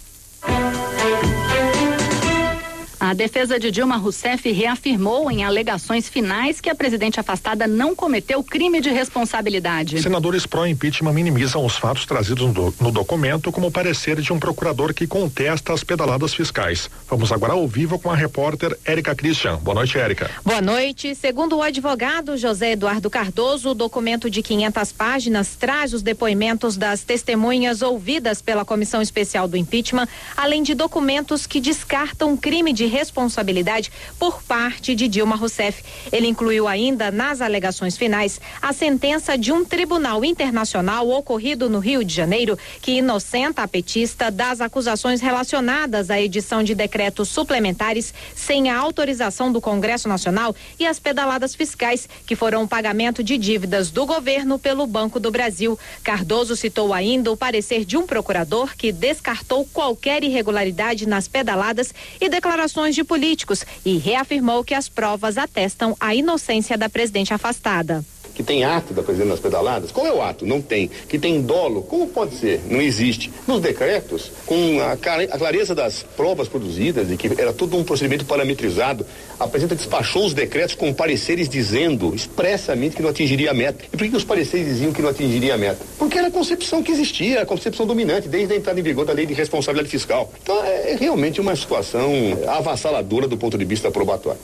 A defesa de Dilma Rousseff reafirmou em alegações finais que a presidente afastada não cometeu crime de responsabilidade. Senadores pró-impeachment minimizam os fatos trazidos no, no documento como parecer de um procurador que contesta as pedaladas fiscais. Vamos agora ao vivo com a repórter Érica Christian. Boa noite, Érica. Boa noite. Segundo o advogado José Eduardo Cardoso, o documento de quinhentas páginas traz os depoimentos das testemunhas ouvidas pela Comissão Especial do Impeachment, além de documentos que descartam crime de responsabilidade por parte de Dilma Rousseff. Ele incluiu ainda nas alegações finais a sentença de um tribunal internacional ocorrido no Rio de Janeiro que inocenta a petista das acusações relacionadas à edição de decretos suplementares sem a autorização do Congresso Nacional e as pedaladas fiscais que foram o pagamento de dívidas do governo pelo Banco do Brasil. Cardoso citou ainda o parecer de um procurador que descartou qualquer irregularidade nas pedaladas e declarações de políticos e reafirmou que as provas atestam a inocência da presidente afastada. Que tem ato da presidente das pedaladas? Qual é o ato? Não tem. Que tem dolo? Como pode ser? Não existe. Nos decretos, com a, a clareza das provas produzidas e que era todo um procedimento parametrizado, a presidenta despachou os decretos com pareceres dizendo expressamente que não atingiria a meta. E por que, que os pareceres diziam que não atingiria a meta? Porque era a concepção que existia, a concepção dominante desde a entrada em vigor da lei de responsabilidade fiscal. Então é, é realmente uma situação avassaladora do ponto de vista probatório.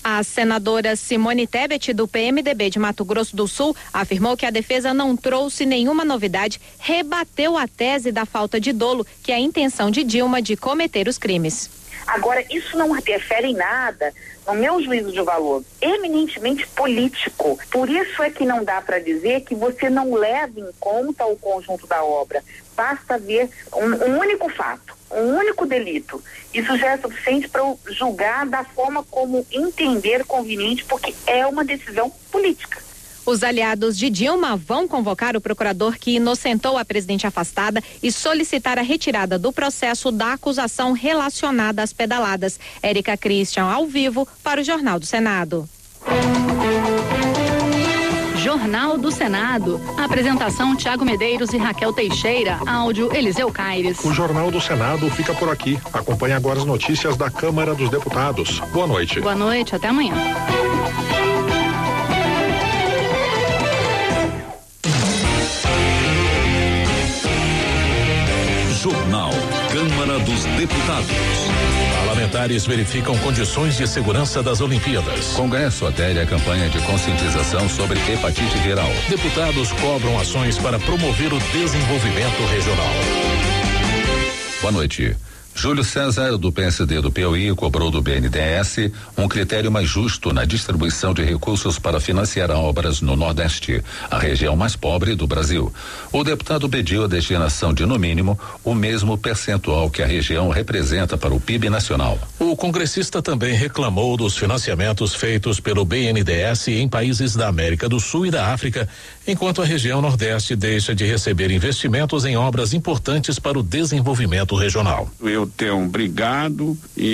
A senadora Simone Tebet, do P M D B de Mato Grosso do Sul, afirmou que a defesa não trouxe nenhuma novidade, rebateu a tese da falta de dolo, que é a intenção de Dilma de cometer os crimes. Agora, isso não interfere em nada, no meu juízo de valor, eminentemente político. Por isso é que não dá para dizer que você não leva em conta o conjunto da obra. Basta ver um, um único fato, um único delito. Isso já é suficiente para eu julgar da forma como entender conveniente, porque é uma decisão política. Os aliados de Dilma vão convocar o procurador que inocentou a presidente afastada e solicitar a retirada do processo da acusação relacionada às pedaladas. Érica Christian, ao vivo, para o Jornal do Senado. Jornal do Senado. Apresentação: Tiago Medeiros e Raquel Teixeira. Áudio: Eliseu Caires. O Jornal do Senado fica por aqui. Acompanhe agora as notícias da Câmara dos Deputados. Boa noite. Boa noite, até amanhã. Jornal Câmara dos Deputados. Parlamentares verificam condições de segurança das Olimpíadas. Congresso adere à campanha de conscientização sobre hepatite viral. Deputados cobram ações para promover o desenvolvimento regional. Boa noite. Júlio César, do P S D do Piauí, cobrou do B N D E S um critério mais justo na distribuição de recursos para financiar obras no Nordeste, a região mais pobre do Brasil. O deputado pediu a destinação de, no mínimo, o mesmo percentual que a região representa para o P I B nacional. O congressista também reclamou dos financiamentos feitos pelo B N D E S em países da América do Sul e da África, enquanto a região Nordeste deixa de receber investimentos em obras importantes para o desenvolvimento regional. Eu tenho brigado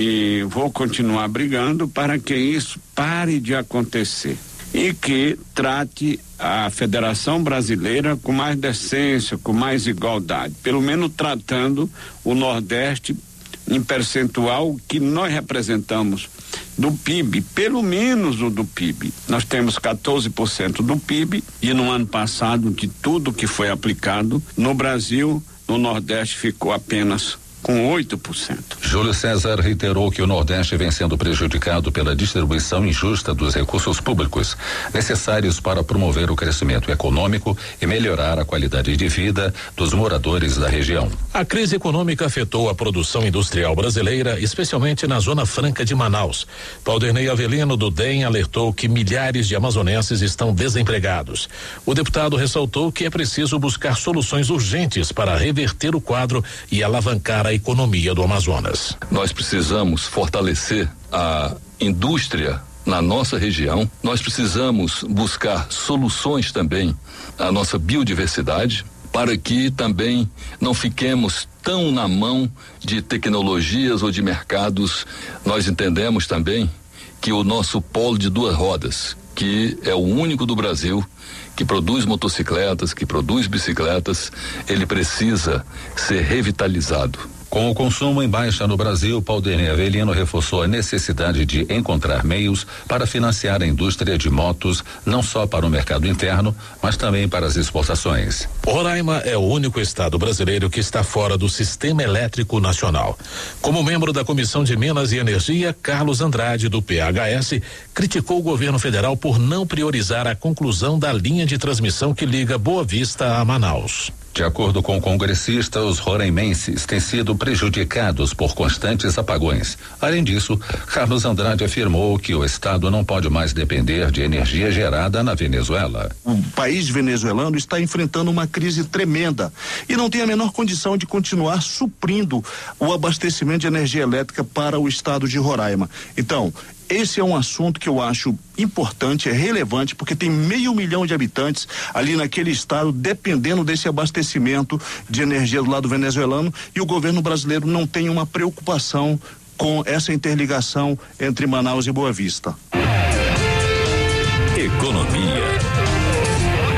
e vou continuar brigando para que isso pare de acontecer e que trate a Federação Brasileira com mais decência, com mais igualdade, pelo menos tratando o Nordeste em percentual que nós representamos do P I B, pelo menos o do P I B. Nós temos quatorze por cento do P I B e no ano passado, de tudo que foi aplicado no Brasil, no Nordeste ficou apenas com oito por cento. Júlio César reiterou que o Nordeste vem sendo prejudicado pela distribuição injusta dos recursos públicos necessários para promover o crescimento econômico e melhorar a qualidade de vida dos moradores da região. A crise econômica afetou a produção industrial brasileira, especialmente na Zona Franca de Manaus. Valdernei Avelino, do D E M, alertou que milhares de amazonenses estão desempregados. O deputado ressaltou que é preciso buscar soluções urgentes para reverter o quadro e alavancar a economia do Amazonas. Nós precisamos fortalecer a indústria na nossa região. Nós precisamos buscar soluções também à nossa biodiversidade, para que também não fiquemos tão na mão de tecnologias ou de mercados. Nós entendemos também que o nosso polo de duas rodas, que é o único do Brasil que produz motocicletas, que produz bicicletas, ele precisa ser revitalizado. Com o consumo em baixa no Brasil, Valdernei Avelino reforçou a necessidade de encontrar meios para financiar a indústria de motos, não só para o mercado interno, mas também para as exportações. Roraima é o único estado brasileiro que está fora do Sistema Elétrico Nacional. Como membro da Comissão de Minas e Energia, Carlos Andrade, do P H S, criticou o governo federal por não priorizar a conclusão da linha de transmissão que liga Boa Vista a Manaus. De acordo com o congressista, os roraimenses têm sido prejudicados por constantes apagões. Além disso, Carlos Andrade afirmou que o estado não pode mais depender de energia gerada na Venezuela. O país venezuelano está enfrentando uma crise tremenda e não tem a menor condição de continuar suprindo o abastecimento de energia elétrica para o estado de Roraima. Então, esse é um assunto que eu acho importante, é relevante, porque tem meio milhão de habitantes ali naquele estado dependendo desse abastecimento de energia do lado venezuelano, e o governo brasileiro não tem uma preocupação com essa interligação entre Manaus e Boa Vista. Economia.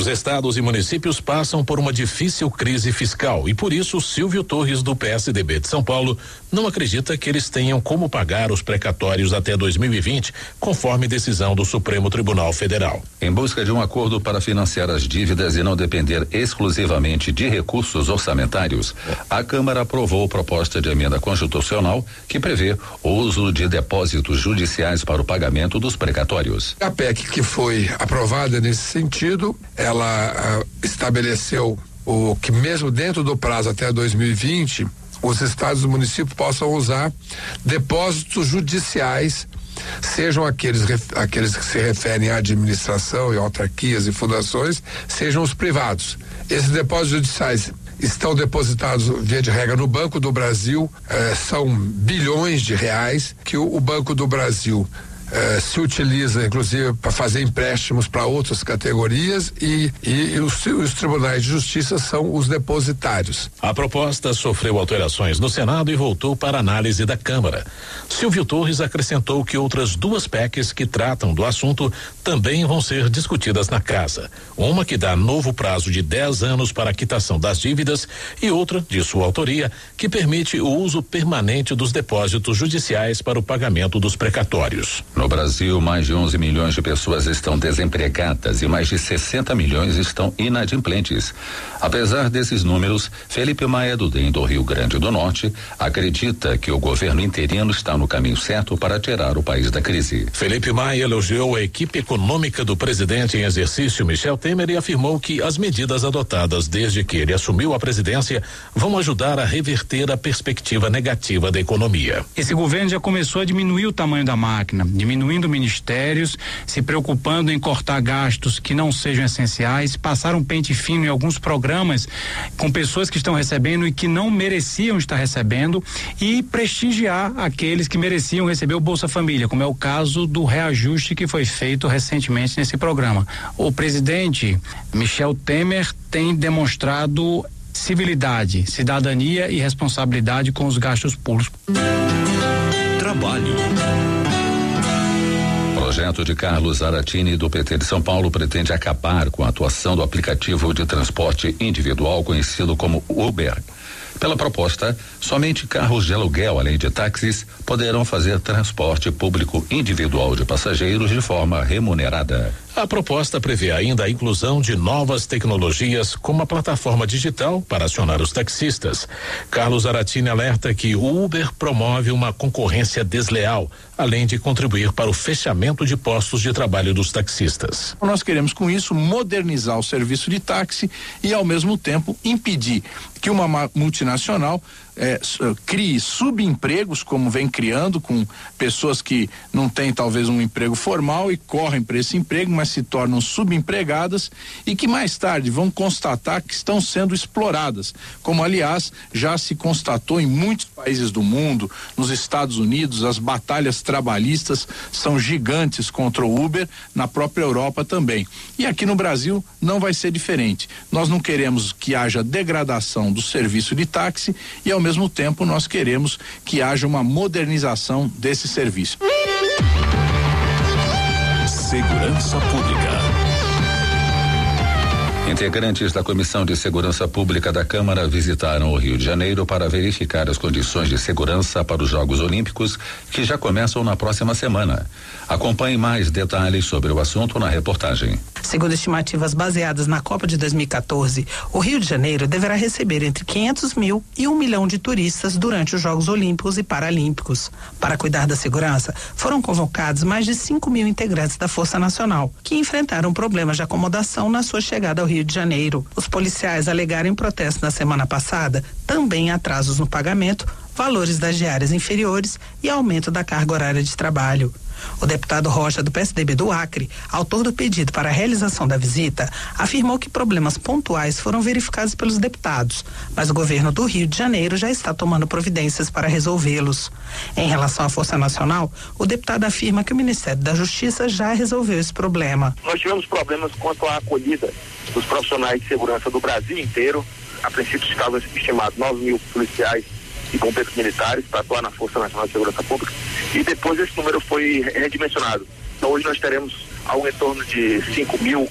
Os estados e municípios passam por uma difícil crise fiscal e por isso Silvio Torres, do P S D B de São Paulo, não acredita que eles tenham como pagar os precatórios até dois mil e vinte, conforme decisão do Supremo Tribunal Federal. Em busca de um acordo para financiar as dívidas e não depender exclusivamente de recursos orçamentários, a Câmara aprovou proposta de emenda constitucional que prevê o uso de depósitos judiciais para o pagamento dos precatórios. A P E C que foi aprovada nesse sentido, ela uh, estabeleceu o que mesmo dentro do prazo até dois mil e vinte, os estados e municípios possam usar depósitos judiciais, sejam aqueles aqueles que se referem à administração e autarquias e fundações, sejam os privados. Esses depósitos judiciais estão depositados, via de regra, no Banco do Brasil, eh, são bilhões de reais que o, o Banco do Brasil Uh, se utiliza, inclusive, para fazer empréstimos para outras categorias e, e, e os, os tribunais de justiça são os depositários. A proposta sofreu alterações no Senado e voltou para análise da Câmara. Silvio Torres acrescentou que outras duas P E Cs que tratam do assunto também vão ser discutidas na casa. Uma que dá novo prazo de dez anos para a quitação das dívidas e outra, de sua autoria, que permite o uso permanente dos depósitos judiciais para o pagamento dos precatórios. No Brasil, mais de onze milhões de pessoas estão desempregadas e mais de sessenta milhões estão inadimplentes. Apesar desses números, Felipe Maia do D E M do Rio Grande do Norte acredita que o governo interino está no caminho certo para tirar o país da crise. Felipe Maia elogiou a equipe econômica do presidente em exercício, Michel Temer, e afirmou que as medidas adotadas desde que ele assumiu a presidência vão ajudar a reverter a perspectiva negativa da economia. Esse governo já começou a diminuir o tamanho da máquina, diminuindo ministérios, se preocupando em cortar gastos que não sejam essenciais, passar um pente fino em alguns programas com pessoas que estão recebendo e que não mereciam estar recebendo e prestigiar aqueles que mereciam receber o Bolsa Família, como é o caso do reajuste que foi feito recentemente nesse programa. O presidente Michel Temer tem demonstrado civilidade, cidadania e responsabilidade com os gastos públicos. Trabalho. O projeto de Carlos Zaratini, do P T de São Paulo, pretende acabar com a atuação do aplicativo de transporte individual conhecido como Uber. Pela proposta, somente carros de aluguel, além de táxis, poderão fazer transporte público individual de passageiros de forma remunerada. A proposta prevê ainda a inclusão de novas tecnologias, como a plataforma digital para acionar os taxistas. Carlos Zaratini alerta que o Uber promove uma concorrência desleal, além de contribuir para o fechamento de postos de trabalho dos taxistas. Nós queremos, com isso, modernizar o serviço de táxi e, ao mesmo tempo, impedir que uma multinacional É, crie subempregos, como vem criando, com pessoas que não têm talvez um emprego formal e correm para esse emprego, mas se tornam subempregadas e que mais tarde vão constatar que estão sendo exploradas, como aliás já se constatou em muitos países do mundo. Nos Estados Unidos, as batalhas trabalhistas são gigantes contra o Uber, na própria Europa também. E aqui no Brasil não vai ser diferente. Nós não queremos que haja degradação do serviço de táxi e, ao mesmo tempo, nós queremos que haja uma modernização desse serviço. Segurança Pública. Integrantes da Comissão de Segurança Pública da Câmara visitaram o Rio de Janeiro para verificar as condições de segurança para os Jogos Olímpicos, que já começam na próxima semana. Acompanhe mais detalhes sobre o assunto na reportagem. Segundo estimativas baseadas na Copa de dois mil e quatorze, o Rio de Janeiro deverá receber entre quinhentos mil e um milhão de turistas durante os Jogos Olímpicos e Paralímpicos. Para cuidar da segurança, foram convocados mais de cinco mil integrantes da Força Nacional, que enfrentaram problemas de acomodação na sua chegada ao Rio de Janeiro. Os policiais alegaram em protesto na semana passada também atrasos no pagamento, valores das diárias inferiores e aumento da carga horária de trabalho. O deputado Rocha, do P S D B do Acre, autor do pedido para a realização da visita, afirmou que problemas pontuais foram verificados pelos deputados, mas o governo do Rio de Janeiro já está tomando providências para resolvê-los. Em relação à Força Nacional, o deputado afirma que o Ministério da Justiça já resolveu esse problema. Nós tivemos problemas quanto à acolhida dos profissionais de segurança do Brasil inteiro. A princípio estavam estimados nove mil policiais e bombeiros militares para atuar na Força Nacional de Segurança Pública, e depois esse número foi redimensionado. Então hoje nós teremos algo em torno de cinco mil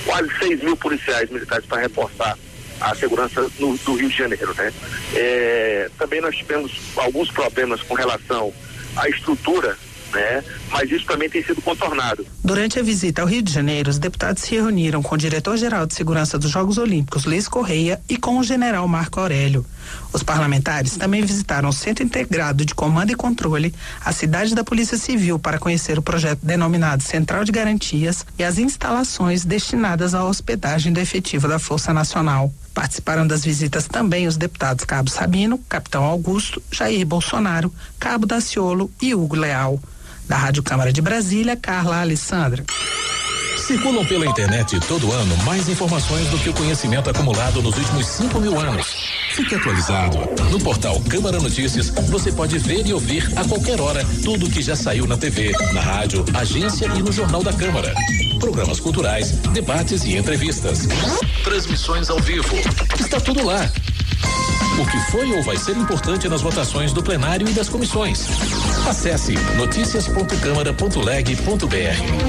quase seis mil policiais militares para reforçar a segurança no, do Rio de Janeiro, né? É, também nós tivemos alguns problemas com relação à estrutura, né? Mas isso também tem sido contornado. Durante a visita ao Rio de Janeiro, os deputados se reuniram com o diretor-geral de segurança dos Jogos Olímpicos, Luiz Correia, e com o general Marco Aurélio. Os parlamentares também visitaram o Centro Integrado de Comando e Controle, a cidade da Polícia Civil, para conhecer o projeto denominado Central de Garantias e as instalações destinadas à hospedagem do efetivo da Força Nacional. Participaram das visitas também os deputados Cabo Sabino, Capitão Augusto, Jair Bolsonaro, Cabo Daciolo e Hugo Leal. Da Rádio Câmara de Brasília, Carla Alessandra. Circulam pela internet todo ano mais informações do que o conhecimento acumulado nos últimos cinco mil anos. Fique atualizado. No portal Câmara Notícias, você pode ver e ouvir a qualquer hora tudo o que já saiu na T V, na rádio, agência e no Jornal da Câmara. Programas culturais, debates e entrevistas. Transmissões ao vivo. Está tudo lá. O que foi ou vai ser importante nas votações do plenário e das comissões. Acesse noticias ponto câmara ponto leg ponto br.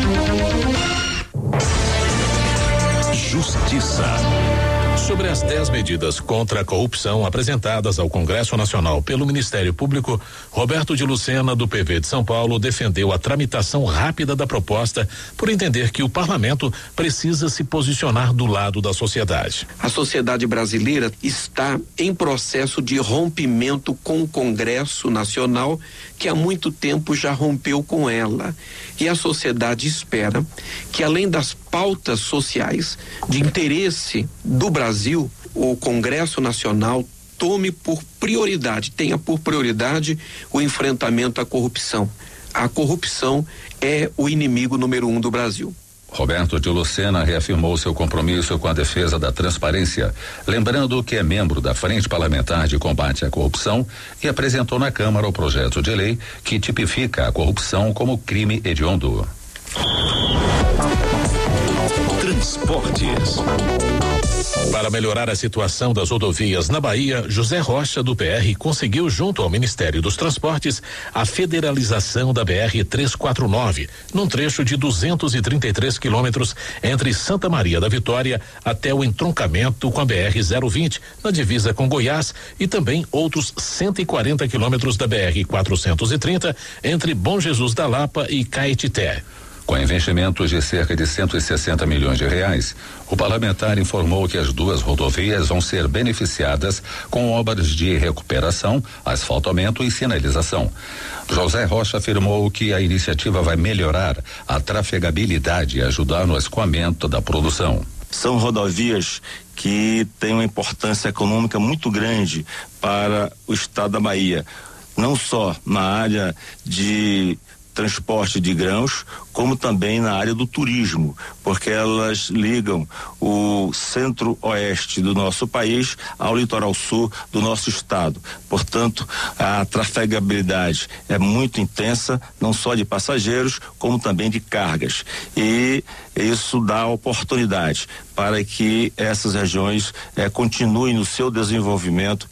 Justiça. Sobre as dez medidas contra a corrupção apresentadas ao Congresso Nacional pelo Ministério Público, Roberto de Lucena, do P V de São Paulo, defendeu a tramitação rápida da proposta por entender que o parlamento precisa se posicionar do lado da sociedade. A sociedade brasileira está em processo de rompimento com o Congresso Nacional, que há muito tempo já rompeu com ela. E a sociedade espera que, além das pautas sociais de interesse do Brasil, o Congresso Nacional tome por prioridade, tenha por prioridade o enfrentamento à corrupção. A corrupção é o inimigo número um do Brasil. Roberto de Lucena reafirmou seu compromisso com a defesa da transparência, lembrando que é membro da Frente Parlamentar de Combate à Corrupção e apresentou na Câmara o projeto de lei que tipifica a corrupção como crime hediondo. Transportes. Para melhorar a situação das rodovias na Bahia, José Rocha, do P R, conseguiu, junto ao Ministério dos Transportes, a federalização da B R trezentos e quarenta e nove, num trecho de duzentos e trinta e três quilômetros entre Santa Maria da Vitória até o entroncamento com a B R zero vinte, na divisa com Goiás, e também outros cento e quarenta quilômetros da B R quatrocentos e trinta entre Bom Jesus da Lapa e Caetité. Com investimentos de cerca de cento e sessenta milhões de reais, o parlamentar informou que as duas rodovias vão ser beneficiadas com obras de recuperação, asfaltamento e sinalização. José Rocha afirmou que a iniciativa vai melhorar a trafegabilidade e ajudar no escoamento da produção. São rodovias que têm uma importância econômica muito grande para o estado da Bahia, não só na área de transporte de grãos, como também na área do turismo, porque elas ligam o centro-oeste do nosso país ao litoral sul do nosso estado. Portanto, a trafegabilidade é muito intensa, não só de passageiros, como também de cargas. E isso dá oportunidade para que essas regiões eh, continuem no seu desenvolvimento.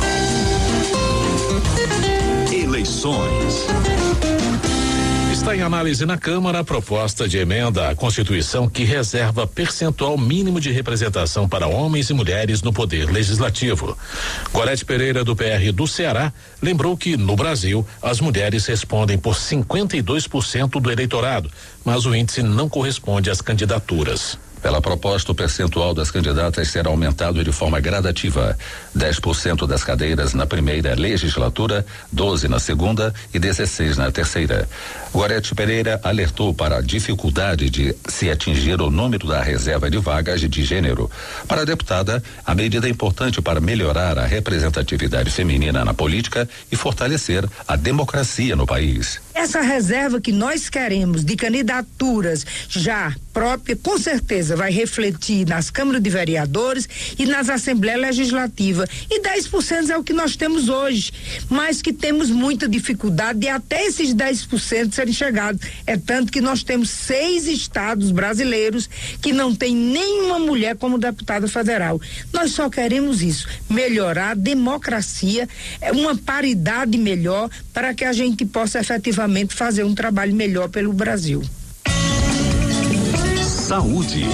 Eleições. Está em análise na Câmara a proposta de emenda à Constituição que reserva percentual mínimo de representação para homens e mulheres no Poder Legislativo. Gorete Pereira, do P R do Ceará, lembrou que, no Brasil, as mulheres respondem por cinquenta e dois por cento do eleitorado, mas o índice não corresponde às candidaturas. Pela proposta, o percentual das candidatas será aumentado de forma gradativa. dez por cento das cadeiras na primeira legislatura, doze na segunda e dezesseis na terceira. Gorete Pereira alertou para a dificuldade de se atingir o número da reserva de vagas de gênero. Para a deputada, a medida é importante para melhorar a representatividade feminina na política e fortalecer a democracia no país. Essa reserva que nós queremos de candidaturas já própria, com certeza vai refletir nas câmaras de vereadores e nas assembleias legislativas. E dez por cento é o que nós temos hoje, mas que temos muita dificuldade de até esses dez por cento serem chegados. É tanto que nós temos seis estados brasileiros que não tem nenhuma mulher como deputada federal. Nós só queremos isso, melhorar a democracia, uma paridade melhor para que a gente possa efetivamente fazer um trabalho melhor pelo Brasil. Saúde.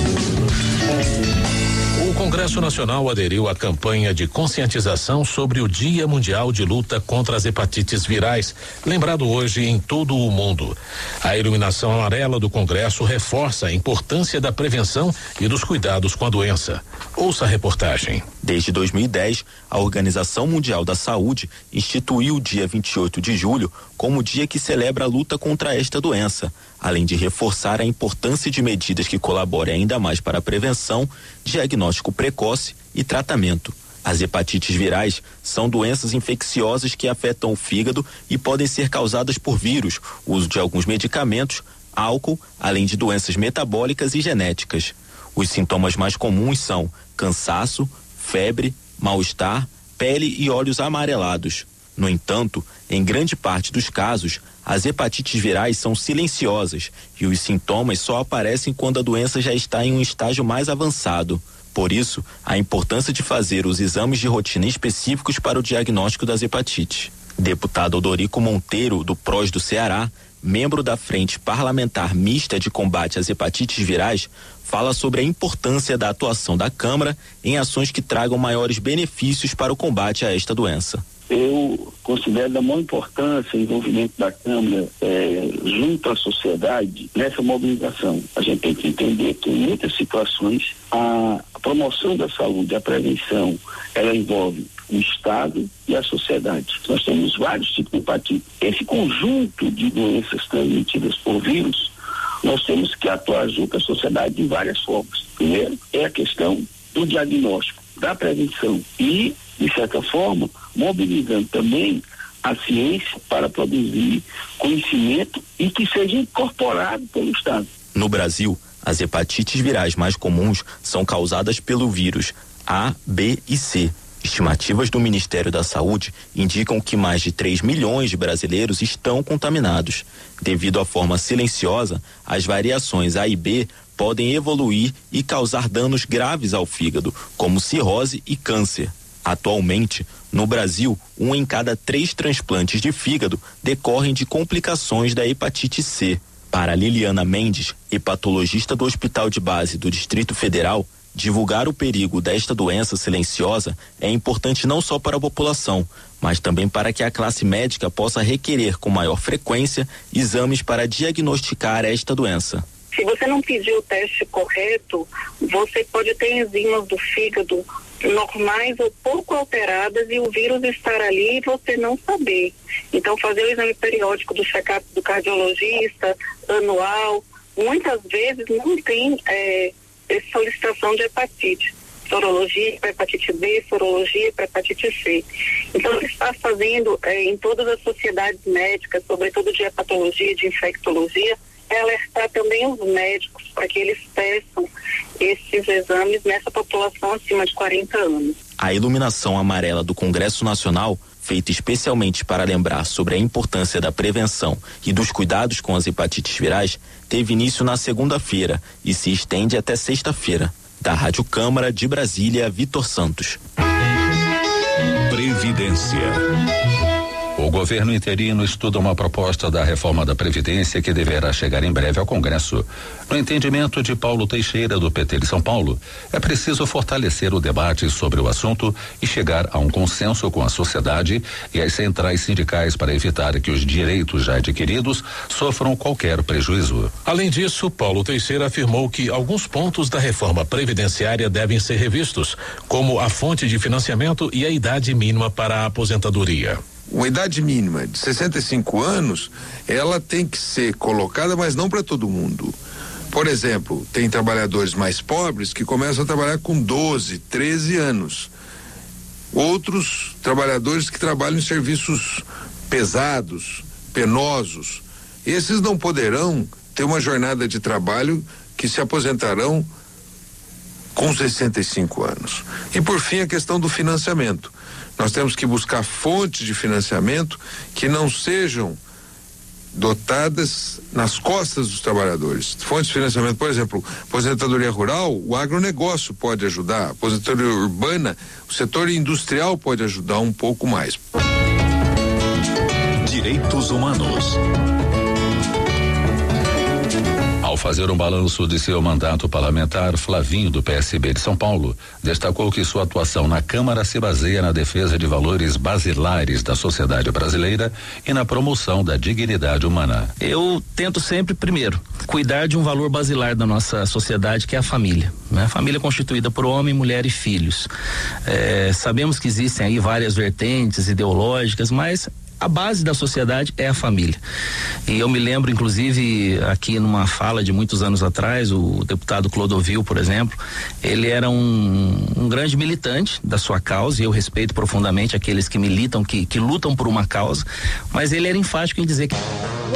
O Congresso Nacional aderiu à campanha de conscientização sobre o Dia Mundial de Luta contra as Hepatites Virais, lembrado hoje em todo o mundo. A iluminação amarela do Congresso reforça a importância da prevenção e dos cuidados com a doença. Ouça a reportagem. Desde dois mil e dez, a Organização Mundial da Saúde instituiu o dia vinte e oito de julho como o dia que celebra a luta contra esta doença, além de reforçar a importância de medidas que colaborem ainda mais para a prevenção, diagnóstico precoce e tratamento. As hepatites virais são doenças infecciosas que afetam o fígado e podem ser causadas por vírus, uso de alguns medicamentos, álcool, além de doenças metabólicas e genéticas. Os sintomas mais comuns são cansaço, febre, mal-estar, pele e olhos amarelados. No entanto, em grande parte dos casos, as hepatites virais são silenciosas e os sintomas só aparecem quando a doença já está em um estágio mais avançado. Por isso, a importância de fazer os exames de rotina específicos para o diagnóstico das hepatites. Deputado Odorico Monteiro, do P R O S do Ceará, membro da Frente Parlamentar Mista de Combate às Hepatites Virais, fala sobre a importância da atuação da Câmara em ações que tragam maiores benefícios para o combate a esta doença. Eu considero da maior importância o envolvimento da Câmara é, junto à sociedade nessa mobilização. A gente tem que entender que em muitas situações a, a promoção da saúde, a prevenção, ela envolve o Estado e a sociedade. Nós temos vários tipos de hepatite. Esse conjunto de doenças transmitidas por vírus, nós temos que atuar junto à sociedade de várias formas. Primeiro é a questão do diagnóstico, da prevenção e, de certa forma, mobilizando também a ciência para produzir conhecimento e que seja incorporado pelo Estado. No Brasil, as hepatites virais mais comuns são causadas pelo vírus A, B e C. Estimativas do Ministério da Saúde indicam que mais de três milhões de brasileiros estão contaminados. Devido à forma silenciosa, as variações A e B podem evoluir e causar danos graves ao fígado, como cirrose e câncer. Atualmente, no Brasil, um em cada três transplantes de fígado decorrem de complicações da hepatite C. Para Liliana Mendes, hepatologista do Hospital de Base do Distrito Federal, divulgar o perigo desta doença silenciosa é importante não só para a população, mas também para que a classe médica possa requerer com maior frequência exames para diagnosticar esta doença. Se você não pedir o teste correto, você pode ter enzimas do fígado normais ou pouco alteradas e o vírus estar ali e você não saber. Então, fazer o exame periódico do check-up do cardiologista, anual, muitas vezes não tem é, solicitação de hepatite. Sorologia para hepatite B, sorologia para hepatite C. Então, ele está fazendo é, em todas as sociedades médicas, sobretudo de hepatologia, de infectologia, é alertar também os médicos para que eles peçam esses exames nessa população acima de quarenta anos. A iluminação amarela do Congresso Nacional, feita especialmente para lembrar sobre a importância da prevenção e dos cuidados com as hepatites virais, teve início na segunda-feira e se estende até sexta-feira. Da Rádio Câmara de Brasília, Vitor Santos. Previdência. O governo interino estuda uma proposta da reforma da Previdência que deverá chegar em breve ao Congresso. No entendimento de Paulo Teixeira, do P T de São Paulo, é preciso fortalecer o debate sobre o assunto e chegar a um consenso com a sociedade e as centrais sindicais para evitar que os direitos já adquiridos sofram qualquer prejuízo. Além disso, Paulo Teixeira afirmou que alguns pontos da reforma previdenciária devem ser revistos, como a fonte de financiamento e a idade mínima para a aposentadoria. Uma idade mínima de sessenta e cinco anos, ela tem que ser colocada, mas não para todo mundo. Por exemplo, tem trabalhadores mais pobres que começam a trabalhar com doze, treze anos. Outros trabalhadores que trabalham em serviços pesados, penosos. Esses não poderão ter uma jornada de trabalho que se aposentarão com sessenta e cinco anos. E por fim, a questão do financiamento. Nós temos que buscar fontes de financiamento que não sejam dotadas nas costas dos trabalhadores. Fontes de financiamento, por exemplo, aposentadoria rural, o agronegócio pode ajudar, aposentadoria urbana, o setor industrial pode ajudar um pouco mais. Direitos humanos. fazer um balanço de seu mandato parlamentar, Flavinho, do P S B de São Paulo, destacou que sua atuação na Câmara se baseia na defesa de valores basilares da sociedade brasileira e na promoção da dignidade humana. Eu tento sempre, primeiro, cuidar de um valor basilar da nossa sociedade, que é a família, né? A família constituída por homem, mulher e filhos. É, sabemos que existem aí várias vertentes ideológicas, mas a base da sociedade é a família. E eu me lembro, inclusive, aqui numa fala de muitos anos atrás, o deputado Clodovil, por exemplo, ele era um, um grande militante da sua causa, e eu respeito profundamente aqueles que militam, que, que lutam por uma causa, mas ele era enfático em dizer que